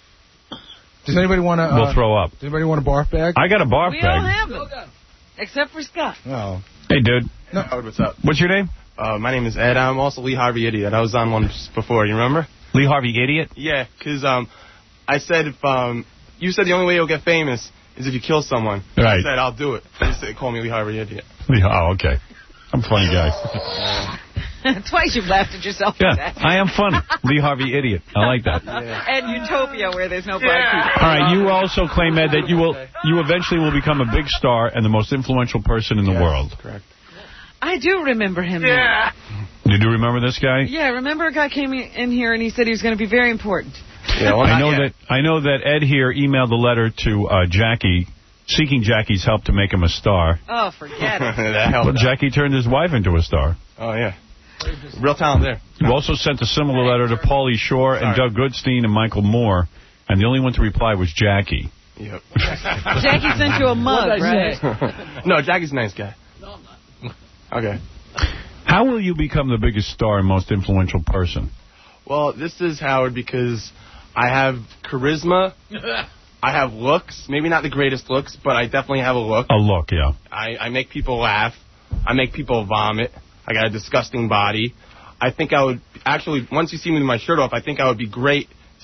Does anybody want to? we'll Uh, throw up. does anybody want a barf bag? I got a barf We all bag. have them. Except for Scott. No. Hey, dude. No. Howard, what's up? What's your name? Uh, my name is Ed. I'm also Lee Harvey Idiot. I was on one before. You remember? Lee Harvey Idiot? Yeah, 'cause um, I said if um, you said the only way you'll get famous is if you kill someone. Right. I said I'll do it. You said call me Lee Harvey Idiot. Lee, oh, okay. I'm a funny guy. Twice you've laughed at yourself. Yeah, for that. I am funny. Lee Harvey Idiot. I like that. And Utopia, where there's no black people. All right, you also claim, Ed, that you will, you eventually will become a big star and the most influential person in the Yes, world. Correct. I do remember him. Yeah. You do remember this guy? Yeah, remember a guy came in here and he said he was going to be very important. Yeah, well, I not know yet. that I know that Ed here emailed a letter to uh, Jackie, seeking Jackie's help to make him a star. Oh, forget it. that helped. Well, Jackie turned his wife into a star. Oh yeah. Real talent there. You also sent a similar letter to Pauly Shore and Sorry. Doug Goodstein and Michael Moore, and the only one to reply was Jackie. Yep. Jackie sent you a mug, What'd I right? say? No, Jackie's a nice guy. No, I'm not. Okay. How will you become the biggest star and most influential person? Well, this is Howard because I have charisma. I have looks. Maybe not the greatest looks, but I definitely have a look. A look, yeah. I, I make people laugh. I make people vomit. I got a disgusting body. I think I would, actually, once you see me with my shirt off, I think I would be great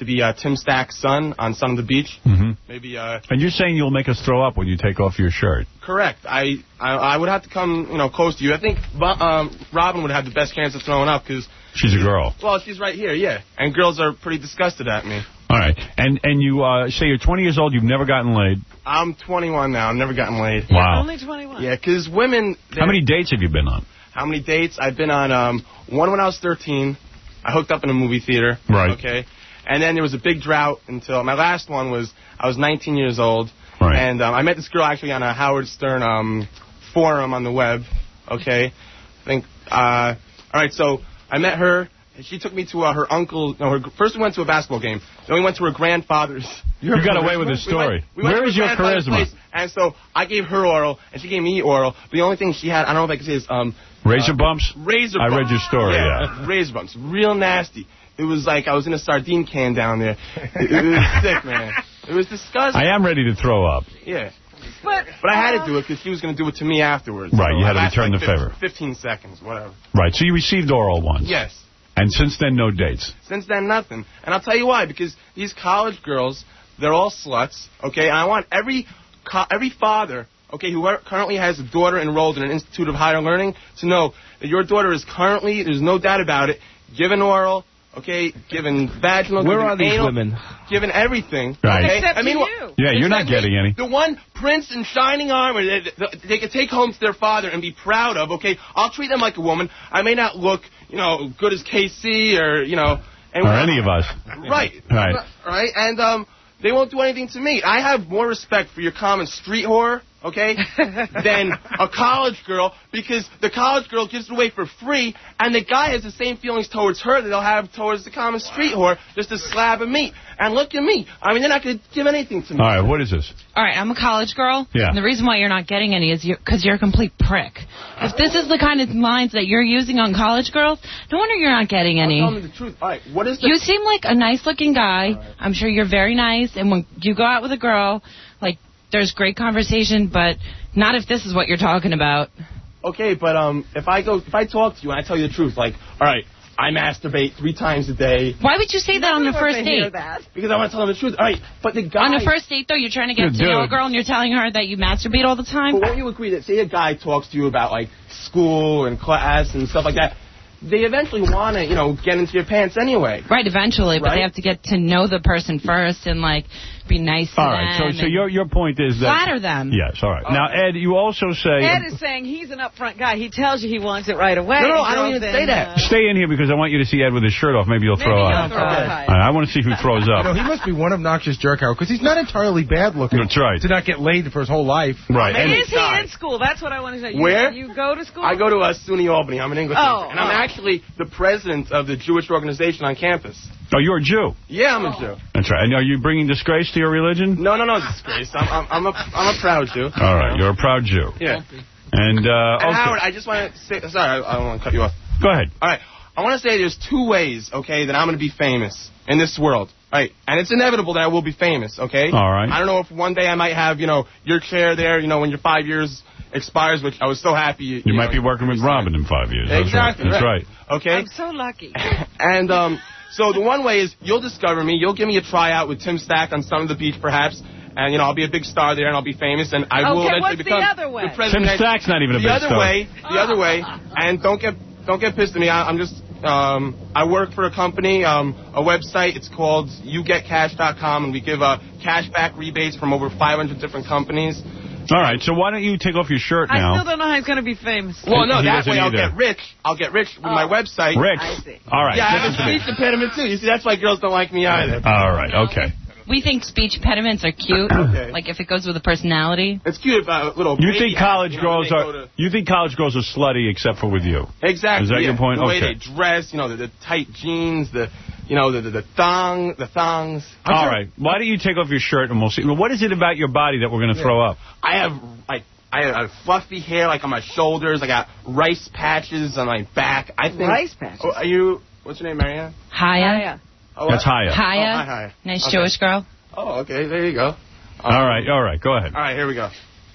to be uh, Tim Stack's son on Son of the Beach. Mm-hmm. Maybe. Uh, and you're saying you'll make us throw up when you take off your shirt. Correct. I, I I would have to come, you know, close to you. I think um, Robin would have the best chance of throwing up because she's a girl. Well, she's right here, yeah. And girls are pretty disgusted at me. All right. And and you uh, say you're twenty years old. You've never gotten laid. I'm twenty-one now. I've never gotten laid. Wow. Only twenty-one. Yeah, because women. How many dates have you been on? How many dates? I've been on um, one when I was thirteen. I hooked up in a movie theater. Right. Okay. And then there was a big drought until my last one was I was nineteen years old. Right. And um, I met this girl actually on a Howard Stern um, forum on the web. Okay. I think. Uh, all right. So I met her. She took me to uh, her uncle. No, her, first we went to a basketball game. Then we went to her grandfather's. You got away with the story. We went, we went Where is your charisma? Place, and so I gave her oral, and she gave me oral. The only thing she had, I don't know if I can say is um, razor uh, bumps. Razor. I bumps. read your story. Yeah, yeah. Razor bumps, real nasty. It was like I was in a sardine can down there. It, it was sick, man. It was disgusting. I am ready to throw up. Yeah. But, but I had to do it because she was going to do it to me afterwards. Right, so you had to lasted return like the fifteen, favor. fifteen seconds, whatever. Right, so you received oral once. Yes. And since then, no dates. Since then, nothing. And I'll tell you why. Because these college girls, they're all sluts, okay? And I want every co every father, okay, who are, currently has a daughter enrolled in an Institute of Higher Learning to know that your daughter is currently, there's no doubt about it, given oral, okay, given vaginal, Where given are these anal, women? Given everything. Right. Okay? Except I mean, you. Yeah, you're not getting any. The one prince in shining armor that that they could take home to their father and be proud of, okay? I'll treat them like a woman. I may not look, you know, good as K C or, you know. And or any of us. Right. Right. Right. And um, they won't do anything to me. I have more respect for your common street whore, okay, than a college girl, because the college girl gives it away for free, and the guy has the same feelings towards her that they'll have towards the common street whore, just a slab of meat. And look at me. I mean, they're not going to give anything to me. All right, what is this? All right, I'm a college girl. Yeah. And the reason why you're not getting any is because you're, you're a complete prick. If this is the kind of lines that you're using on college girls, no wonder you're not getting any. Tell me the truth. All right, what is the... You seem like a nice-looking guy. Right. I'm sure you're very nice. And when you go out with a girl, like, there's great conversation, but not if this is what you're talking about. Okay, but um, if I go, if I talk to you and I tell you the truth, like, all right, I masturbate three times a day. Why would you say that on the first date? Because I want to tell them the truth. All right, but the guy... On the first date, though, you're trying to get to know a girl and you're telling her that you masturbate all the time? But won't you agree that, say a guy talks to you about, like, school and class and stuff like that, they eventually want to, you know, get into your pants anyway. Right, eventually, but right? they have to get to know the person first and, like, be nice to all them. All right, so, so your your point is that... Flatter them. Yes, all right. Oh. Now, Ed, you also say... Ed is saying he's an upfront guy. He tells you he wants it right away. No, no, I don't even say that. Uh, Stay in here because I want you to see Ed with his shirt off. Maybe you'll Maybe throw you'll up. throw okay. up. Right, I want to see who throws up. You know, he must be one obnoxious jerk, Howard, because he's not entirely bad looking. That's right. To not get laid for his whole life. Right. And is he in school? That's what I want to say. You, Where? You go to school? I go to uh, SUNY Albany. I'm an English oh, major. And I'm oh. actually the president of the Jewish organization on campus. Oh, you're a Jew? Yeah, I'm a Jew. That's right. And are you bringing disgrace to your religion? No, no, no disgrace. I'm, I'm, I'm, a, I'm a proud Jew. All right, you're a proud Jew. Yeah. And, uh, and okay. Howard, I just want to say, sorry, I, I don't want to cut you off. Go ahead. All right. I want to say there's two ways, okay, that I'm going to be famous in this world. All right. And it's inevitable that I will be famous, okay? All right. I don't know if one day I might have, you know, your chair there, you know, when your five years expires, which I was so happy. You, you, you might know, be working with Robin in five years. Exactly. That's right. That's right. Okay? I'm so lucky. And, um... so the one way is you'll discover me. You'll give me a tryout with Tim Stack on Son of the Beach, perhaps. And, you know, I'll be a big star there, and I'll be famous, and I okay, will eventually what's become the other way? the president. Tim Stack's not even a the big other star. Way, the other way, and don't get don't get pissed at me. I, I'm just, um, I work for a company, um, a website. It's called you get cash dot com, and we give uh, cashback rebates from over five hundred different companies. All right, so why don't you take off your shirt now? I still don't know how he's going to be famous. Well, no, he that way I'll either. get rich. I'll get rich with oh. my website. Rich. I see. All right. Yeah, I have a speech impediment, too. You see, that's why girls don't like me either. All right, okay. We think speech impediments are cute, okay. like if it goes with a personality. It's cute if a little You baby think college hat, you know, girls are to... you think college girls are slutty except for with you? Exactly. Is that yeah. your point? The way okay. they dress, you know, the, the tight jeans, the you know, the the, the thong, the thongs. I'm All sure. right. Why don't you take off your shirt and we'll see. What is it about your body that we're going to yeah. throw up? I have like I have fluffy hair like on my shoulders. I got rice patches on my back. I think rice patches. Oh, are you? What's your name, Marianne? Haya. Oh, That's Haya. Haya. Oh, hi, Haya. Nice okay. Jewish girl. Oh, okay. There you go. Um, all right. All right. Go ahead. All right. Here we go.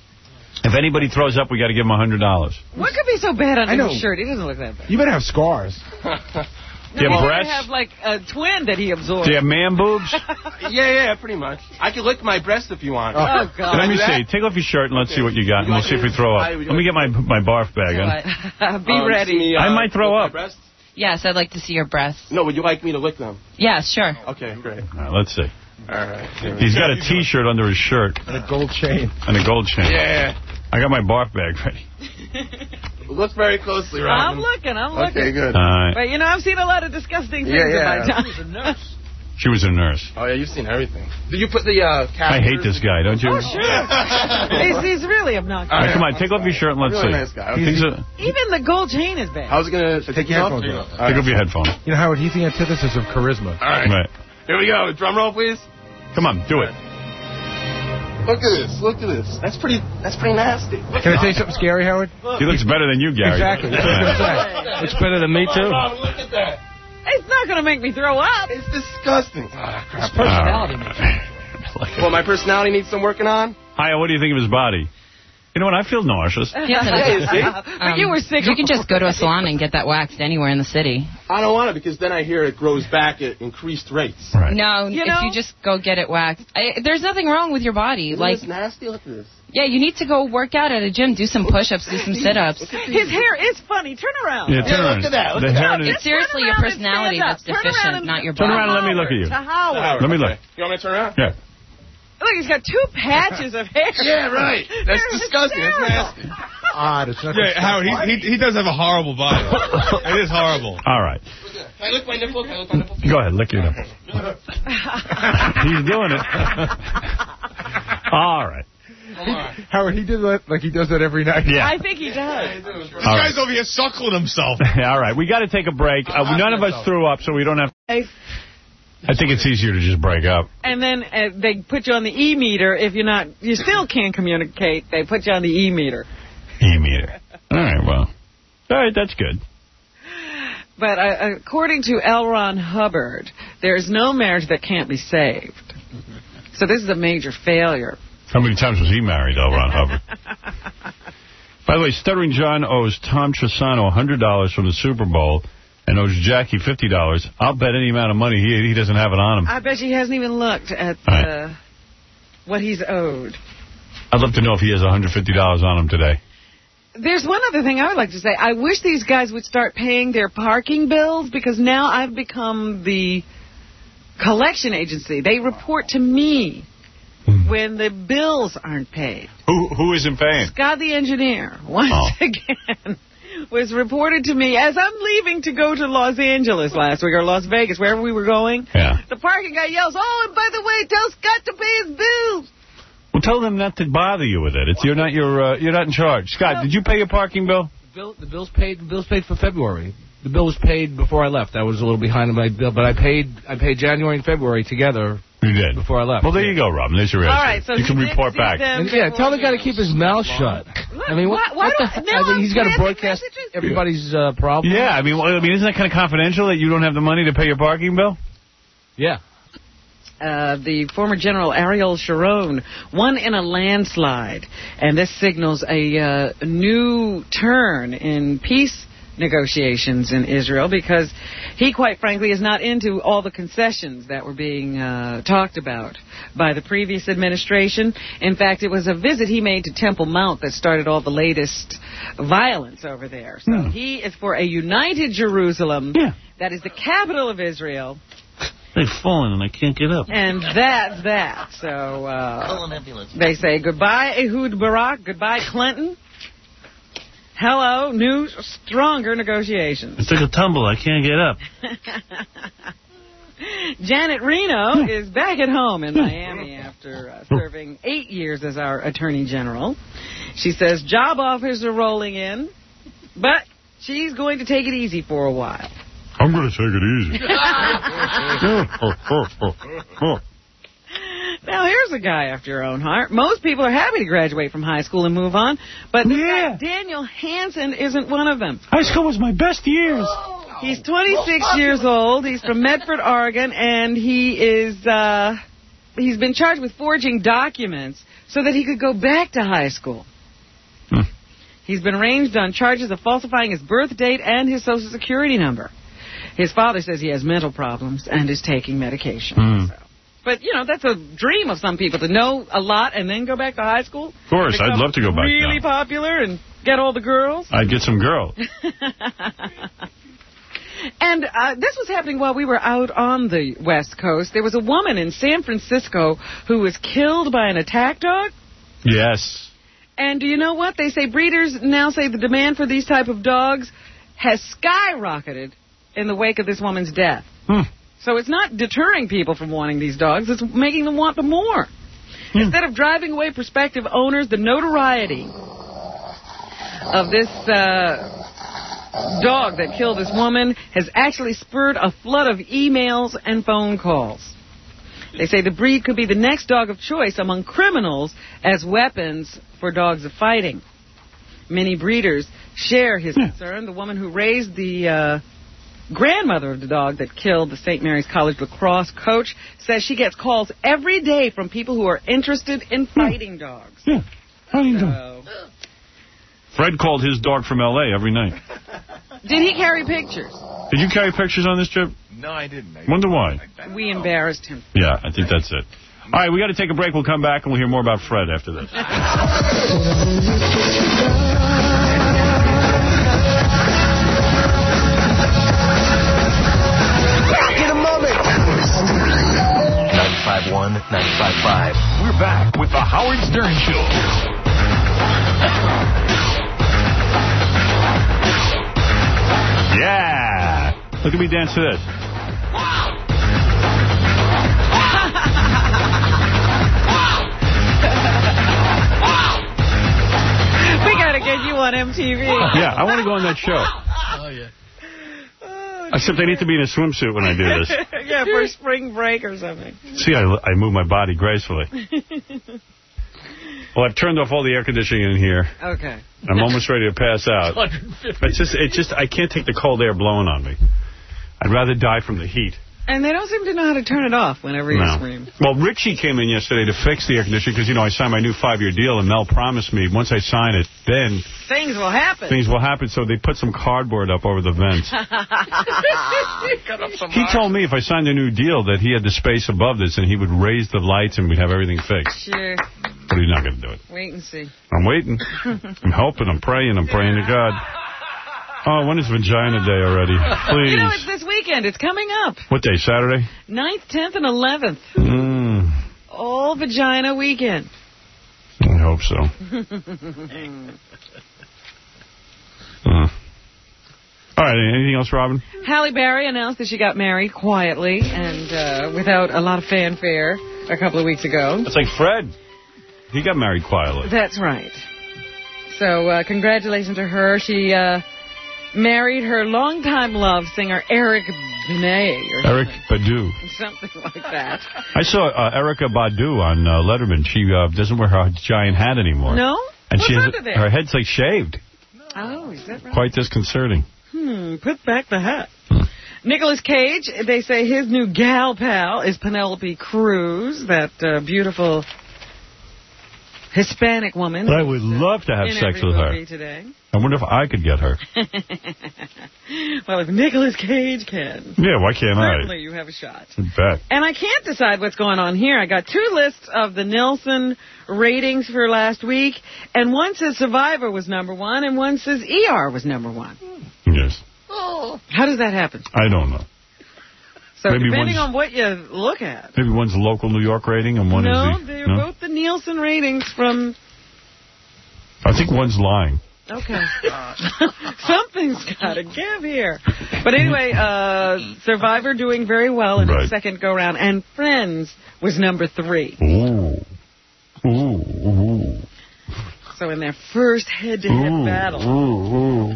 If anybody throws up, we got to give them a hundred dollars. What could be so bad on his shirt? He doesn't look that bad. You better have scars. Do you have He breasts? have like a twin that he absorbed. Do you have man boobs? Yeah, yeah, pretty much. I can lick my breast if you want. Oh, God. Let me see. Take off your shirt and let's see what you got, and we'll see if we throw up. Let me get my my barf bag in. Be Um, ready. me, uh, I might throw lick my up. breasts? Yes, I'd like to see your breasts. No, would you like me to lick them? Yeah, sure. Okay, great. All right, let's see. All right. He's got a T-shirt under his shirt. And a gold chain. And a gold chain. Yeah. I got my barf bag ready. Look very closely, Robin. I'm looking, I'm looking. Okay, good. All right. But, you know, I've seen a lot of disgusting things Yeah, yeah. in my time. She was a nurse. Oh, yeah, you've seen everything. Did you put the uh, I hate this guy, don't you? Oh, sure. he's, he's really obnoxious. All right, come on, take off your shirt and let's Really see. nice guy. Things are- Even the gold chain is bad. I was going to Take your headphones off. Take off your headphones. You know, Howard, he's the antithesis of charisma. All right. Right. Here we go. Drum roll, please. Come on, do it. Look at this. Look at this. That's pretty. That's pretty nasty. Can I tell you something scary, Howard? He looks better than you, Gary. Exactly. That's what I was gonna say. Looks better than me, too. Robin, look at that. It's not going to make me throw up. It's disgusting. Ah, crap. Personality. Well, my personality needs some working on. Hiya, what do you think of his body? You know what? I feel nauseous. Yes, But you were sick. You can just go to a salon and get that waxed anywhere in the city. I don't want it because then I hear it grows back at increased rates. Right. No, You if know- you just go get it waxed. I, there's nothing wrong with your body. Isn't like, this nasty? Look at this. yeah, you need to go work out at a gym, do some push-ups, do some sit-ups. His hair is funny. Turn around. Yeah, turn Yeah, around. look at that. Look The at hair that. and It's seriously your Turn around and personality stand that's up. Turn around deficient, and- not your Turn body. around and let me look at you. To Howard. Let me look. Okay. You want me to turn around? Yeah. Look, he's got two patches of hair. Yeah, right. That's They're disgusting. That's hysterical. nasty. Odd. It's not Yeah, Howard, he, he he does have a horrible body. It is horrible. All right. Can I lick my nipple? Can I lick my nipple? Go ahead, lick your nipple. He's doing it. All right. He, Howard, he did that like he does that every night. Yeah. I think he does. This All guy's right. over here suckling himself. All right, we got to take a break. Uh, none of us threw up, so we don't have... I think it's easier to just break up. And then uh, they put you on the E-meter. If you're not, you still can't communicate. They put you on the E-meter. E-meter. All right, well. All right, that's good. But uh, according to L. Ron Hubbard, there is no marriage that can't be saved. So this is a major failure. How many times was he married, L. Ron Hubbard? By the way, Stuttering John owes Tom Trisano one hundred dollars from the Super Bowl and owes Jackie fifty dollars. I'll bet any amount of money he he doesn't have it on him. I bet he hasn't even looked at uh, Right. what he's owed. I'd love to know if he has one hundred fifty dollars on him today. There's one other thing I would like to say. I wish these guys would start paying their parking bills, because now I've become the collection agency. They report to me when the bills aren't paid. Who Who isn't paying? Scott the engineer, once Oh. again, was reported to me as I'm leaving to go to Los Angeles last week, or Las Vegas, wherever we were going. Yeah. The parking guy yells, "Oh, and by the way, tell Scott to pay his bills." Well, tell them not to bother you with it. It's you're not your uh, you're not in charge. Scott, did you pay your parking bill? The bill, the bill's paid. The bill's paid for February. The bill was paid before I left. I was a little behind on my bill, but I paid. I paid January and February together. You did before I left. Well, there you go, Robin. There's your All answer. right, so you he can did report see back. them And, yeah, tell the guy to keep his mouth shut. I mean, what, Why- why what do- the? now I mean, I'm he's got to transmitting broadcast messages? everybody's uh, problem. Yeah, I mean, well, I mean, isn't that kind of confidential that you don't have the money to pay your parking bill? Yeah. Uh, the former General Ariel Sharon won in a landslide, and this signals a uh, new turn in peace negotiations in Israel, because he, quite frankly, is not into all the concessions that were being uh, talked about by the previous administration. In fact, it was a visit he made to Temple Mount that started all the latest violence over there. So Hmm. he is for a united Jerusalem Yeah. that is the capital of Israel. They've fallen and I can't get up. And that's that. So uh, they say goodbye, Ehud Barak. Goodbye, Clinton. Hello, new, stronger negotiations. I took a tumble. I can't get up. Janet Reno is back at home in Miami after uh, serving eight years as our Attorney General. She says job offers are rolling in, but she's going to take it easy for a while. I'm going to take it easy. Now, here's a guy after your own heart. Most people are happy to graduate from high school and move on, but this Yeah. guy, Daniel Hansen isn't one of them. High school was my best years. He's twenty-six years old. He's from Medford, Oregon, and he is uh, he's been charged with forging documents so that he could go back to high school. Hmm. He's been arraigned on charges of falsifying his birth date and his Social Security number. His father says he has mental problems and is taking medication. Mm. So. But, you know, that's a dream of some people, to know a lot and then go back to high school. Of course, I'd love to go back really now. popular and get all the girls. I'd get some girls. And uh, this was happening while we were out on the West Coast. There was a woman in San Francisco who was killed by an attack dog. Yes. And do you know what? They say breeders now say the demand for these type of dogs has skyrocketed in the wake of this woman's death. Hmm. So it's not deterring people from wanting these dogs. It's making them want them more. Hmm. Instead of driving away prospective owners, the notoriety of this uh, dog that killed this woman has actually spurred a flood of emails and phone calls. They say the breed could be the next dog of choice among criminals as weapons for dogs of fighting. Many breeders share his concern. The woman who raised the uh, grandmother of the dog that killed the Saint Mary's College lacrosse coach says she gets calls every day from people who are interested in fighting dogs. Yeah, fighting so. dogs. Fred called his dog from L A every night. Did he carry pictures? Did you carry pictures on this trip? No, I didn't. I Wonder why. We embarrassed him. Yeah, I think that's it. All right, we got to take a break. We'll come back and we'll hear more about Fred after this. ninety-five point one, ninety-five point five. We're back with the Howard Stern Show. Yeah! Look at me dance to this. We gotta get you on M T V. Yeah, I want to go on that show. Oh, yeah. Except I need to be in a swimsuit when I do this. Yeah, for spring break or something. See, I, I move my body gracefully. Well, I've turned off all the air conditioning in here. Okay. I'm almost ready to pass out. It's just, it's just, I can't take the cold air blowing on me. I'd rather die from the heat. And they don't seem to know how to turn it off whenever you No. scream. Well, Richie came in yesterday to fix the air conditioning because, you know, I signed my new five-year deal, and Mel promised me once I sign it, then Things will happen. things will happen. So they put some cardboard up over the vents. He told me if I signed a new deal that he had the space above this and he would raise the lights and we'd have everything fixed. Sure. But he's not going to do it. Wait and see. I'm waiting. I'm hoping. I'm praying. I'm praying to God. Oh, when is Vagina Day already? Please. You know, it's this weekend. It's coming up. What day? Saturday? ninth, tenth, and eleventh. Mm, All Vagina weekend. I hope so. Uh. All right, anything else, Robin? Halle Berry announced that she got married quietly and uh, without a lot of fanfare a couple of weeks ago. It's like Fred. He got married quietly. That's right. So uh, congratulations to her. She uh, married her longtime love singer Eric Benet. Or Eric Badu. Something like that. I saw uh, Erica Badu on uh, Letterman. She uh, doesn't wear her giant hat anymore. No? And What's she has under there? her head's like shaved. Oh, is that right? Quite disconcerting. Hmm, put back the hat. Nicolas Cage, they say his new gal pal is Penelope Cruz, that uh, beautiful Hispanic woman. I would love to have in sex every with her. movie today. I wonder if I could get her. Well, if Nicolas Cage can. Yeah, why can't Certainly I? you have a shot. I bet. And I can't decide what's going on here. I got two lists of the Nielsen ratings for last week, and one says Survivor was number one, and one says E R was number one. Yes. Oh. How does that happen? I don't know. So Maybe depending one's- on what you look at. Maybe one's a local New York rating and one no, is the... they're no? both the Nielsen ratings from... I think one's lying. Okay. Something's got to give here. But anyway, uh, Survivor doing very well in Right. its second go-round. And Friends was number three. Ooh. Ooh. Ooh. So in their first head-to-head Ooh. battle. Ooh.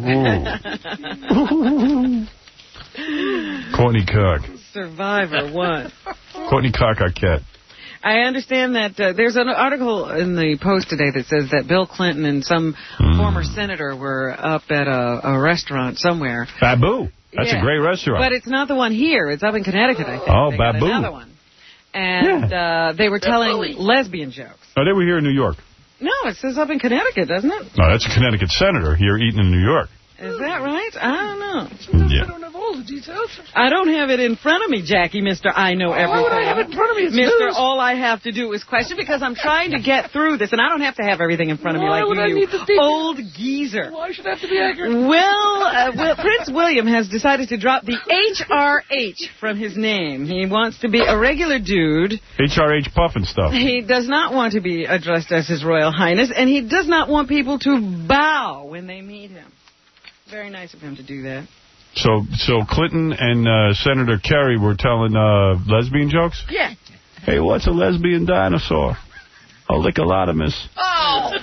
Ooh. Ooh. Courtney Cook. Survivor won. Courtney Cook Arquette. I understand that uh, there's an article in the Post today that says that Bill Clinton and some mm. former senator were up at a, a restaurant somewhere. Babu. That's yeah. a great restaurant. But it's not the one here. It's up in Connecticut, I think. Oh, they got Babu. another one. And yeah. uh, they were telling lesbian jokes. Oh, they were here in New York. No, it says up in Connecticut, doesn't it? No, that's a Connecticut senator here eating in New York. Is that right? I don't know. I don't have all the details. I don't have it in front of me, Jackie, Mister I know everything. Why would I have it in front of me? It's Mister news. All I have to do is question because I'm trying to get through this, and I don't have to have everything in front of me Why like would I you, need the you details? old geezer. Why should I have to be accurate? Well, uh, well, Prince William has decided to drop the H R H from his name. He wants to be a regular dude. H R H puff and stuff. He does not want to be addressed as His Royal Highness, and he does not want people to bow when they meet him. Very nice of him to do that. So so Clinton and uh, Senator Kerry were telling uh, lesbian jokes? Yeah. Hey, what's a lesbian dinosaur? A lickolotomus. Oh!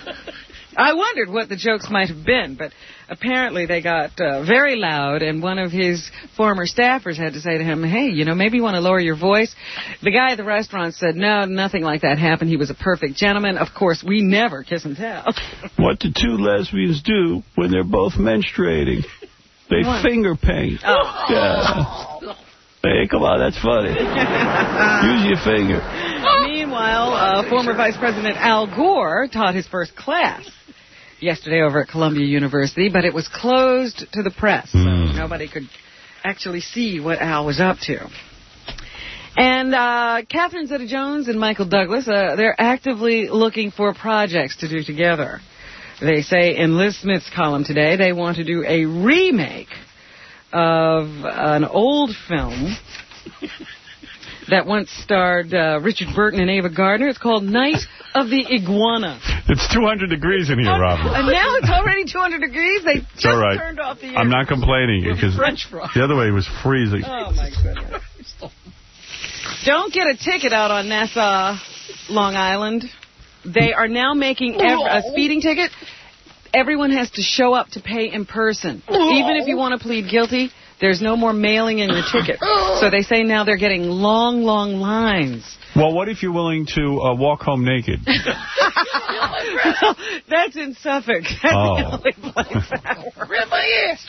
I wondered what the jokes might have been, but apparently they got uh, very loud, and one of his former staffers had to say to him, hey, you know, maybe you want to lower your voice. The guy at the restaurant said, no, nothing like that happened. He was a perfect gentleman. Of course, we never kiss and tell. What do two lesbians do when they're both menstruating? They What? finger paint. Oh. Yeah. Hey, come on, that's funny. Use your finger. Meanwhile, uh, former Vice President Al Gore taught his first class yesterday over at Columbia University, but it was closed to the press, so Mm. nobody could actually see what Al was up to. And uh, Catherine Zeta-Jones and Michael Douglas, uh, they're actively looking for projects to do together. They say in Liz Smith's column today they want to do a remake of an old film that once starred uh, Richard Burton and Ava Gardner. It's called Night of the Iguana. It's two hundred degrees in here, Robin. And now it's already two hundred degrees. They It's just all right. turned off the air. I'm not complaining because French fries. the other way was freezing. Oh, my goodness. Don't get a ticket out on Nassau, Long Island. They are now making ev- a speeding ticket. Everyone has to show up to pay in person. Even if you want to plead guilty, there's no more mailing in your ticket. So they say now they're getting long, long lines. Well, what if you're willing to uh, walk home naked? Well, that's in Suffolk. That's Oh. the only place that works. Grab my ass.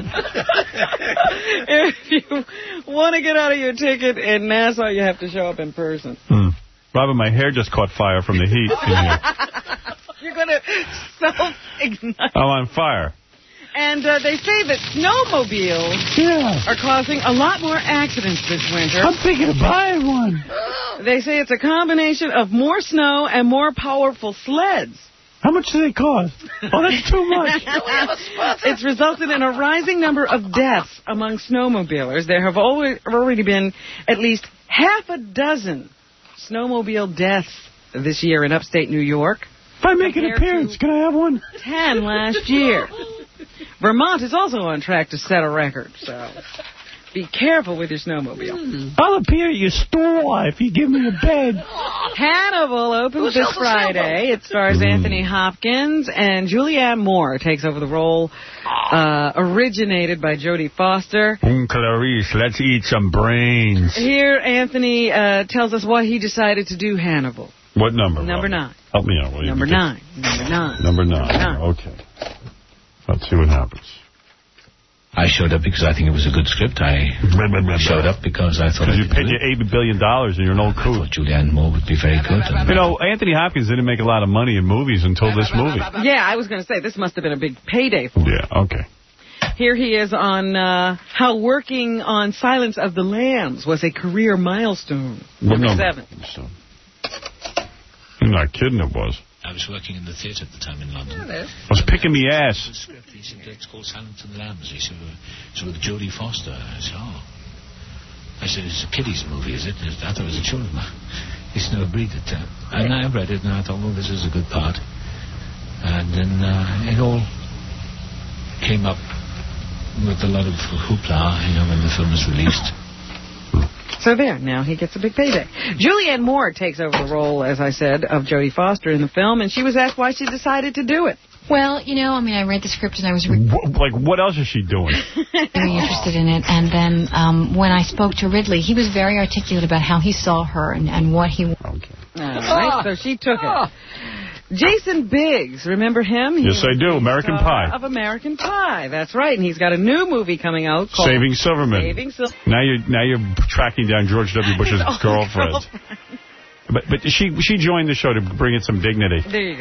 If you want to get out of your ticket in Nassau, you have to show up in person. Hmm. Robin, my hair just caught fire from the heat in here. You're going to self-ignite. I'm on fire. And uh, they say that snowmobiles Yeah. are causing a lot more accidents this winter. I'm thinking of buying one. They say it's a combination of more snow and more powerful sleds. How much do they cost? Oh, that's too much. It's resulted in a rising number of deaths among snowmobilers. There have always, already been at least half a dozen snowmobile deaths this year in upstate New York. If I make an appearance, can I have one? Ten last year. Vermont is also on track to set a record, so be careful with your snowmobile. I'll appear at your store if you give me a bed. Hannibal opens this Friday. It stars Anthony Hopkins, and Julianne Moore takes over the role uh, originated by Jodie Foster. Mm, Clarice, let's eat some brains. Here, Anthony uh, tells us why he decided to do Hannibal. What number? Number Robin? nine. Help me out, will you? Number Because- nine. Number nine. Number nine. Number nine. Okay. Let's see what happens. I showed up because I think it was a good script. I showed up because I thought I Because you could paid do your eighty billion dollars and you're an old I coot. thought Julianne Moore would be very good. And You know, Anthony Hopkins didn't make a lot of money in movies until this movie. Yeah, I was going to say, this must have been a big payday for him. Yeah, okay. Here he is on uh, how working on Silence of the Lambs was a career milestone. What Number number? seven. So, you're not kidding, it was. I was working in the theatre at the time in London. I was picking me ass. The script, he said, it's called Silence of the Lambs. He said, it's with Jodie Foster. I said, oh. I said, it's a kiddies movie, is it? I thought it was a children's movie. He said, no, read it. Uh, and I read it, and I thought, well, this is a good part. And then uh, it all came up with a lot of hoopla, you know, when the film was released. So there, now he gets a big payday. Julianne Moore takes over the role, as I said, of Jodie Foster in the film, and she was asked why she decided to do it. Well, you know, I mean, I read the script and I was re- Like, what else is she doing? very interested in it. And then um, when I spoke to Ridley, he was very articulate about how he saw her and, and what he... Okay. All right, so she took it. Jason Biggs, remember him? He Yes, I do. American star Pie. Of American Pie, that's right. And he's got a new movie coming out called Saving Silverman. Saving Silverman. Now you're now you're tracking down George W. Bush's His old girlfriend. girlfriend. But but she she joined the show to bring it some dignity. There you go.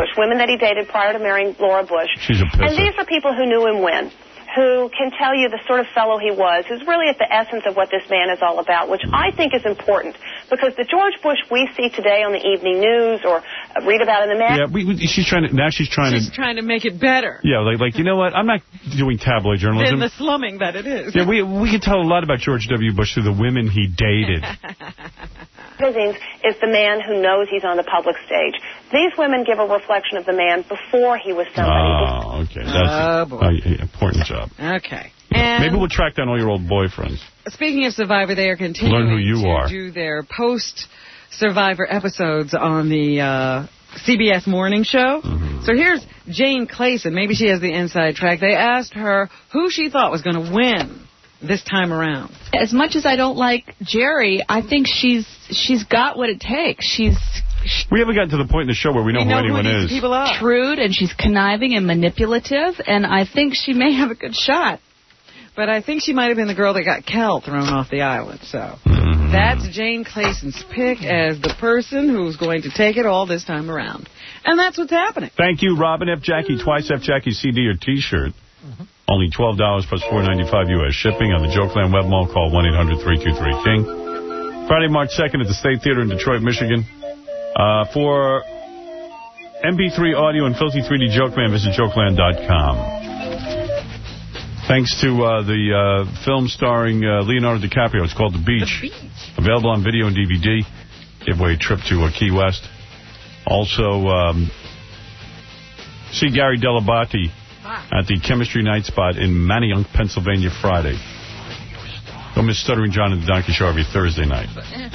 Bush, women that he dated prior to marrying Laura Bush. She's a pisser. And these are people who knew him when, who can tell you the sort of fellow he was, who's really at the essence of what this man is all about, which I think is important, because the George Bush we see today on the evening news or read about in the mag. Yeah, we, we, she's trying to, now she's trying She's to... trying to make it better Yeah, like, like, you know what, I'm not doing tabloid journalism. than the slumming that it is. Yeah, we, we can tell a lot about George W. Bush through the women he dated. Magazines is the man who knows he's on the public stage. These women give a reflection of the man before he was somebody. Oh, okay. That's Oh, a, boy. a, important job. Okay. And Maybe we'll track down all your old boyfriends. speaking of Survivor, they are continuing Learn who you to are. do their post-Survivor episodes on the uh, C B S Morning Show. Mm-hmm. So here's Jane Clayson. Maybe she has the inside track. They asked her who she thought was going to win this time around. As much as I don't like Jerry, I think she's she's got what it takes. She's We haven't gotten to the point in the show where we know, We who know anyone who is. these people are. Shrewd, and she's conniving and manipulative, and I think she may have a good shot. But I think she might have been the girl that got Cal thrown off the island. So Mm-hmm. that's Jane Clayson's pick as the person who's going to take it all this time around. And that's what's happening. Thank you, Robin F. Jackie, twice F. Jackie C D or T-shirt. Only twelve dollars plus four ninety-five U S shipping on the Jokeland Web Mall. Call one eight hundred three two three King. Friday, March second at the State Theater in Detroit, Michigan. Uh, for M P three audio and Filthy three D Jokeman, visit jokeland dot com. Thanks to uh, the uh, film starring uh, Leonardo DiCaprio. It's called The Beach. The Beach. Available on video and D V D. Give away a trip to uh, Key West. Also, um, see Gary Delabate at the Chemistry Night Spot in Manayunk, Pennsylvania, Friday. Don't miss Stuttering John and the Donkey Show every Thursday night.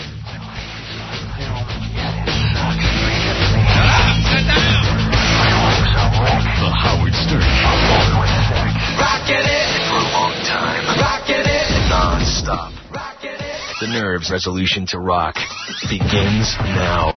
The Howard Stern Show. Rockin' it for a long time. Rockin' it non-stop. The Nerve's resolution to rock begins now.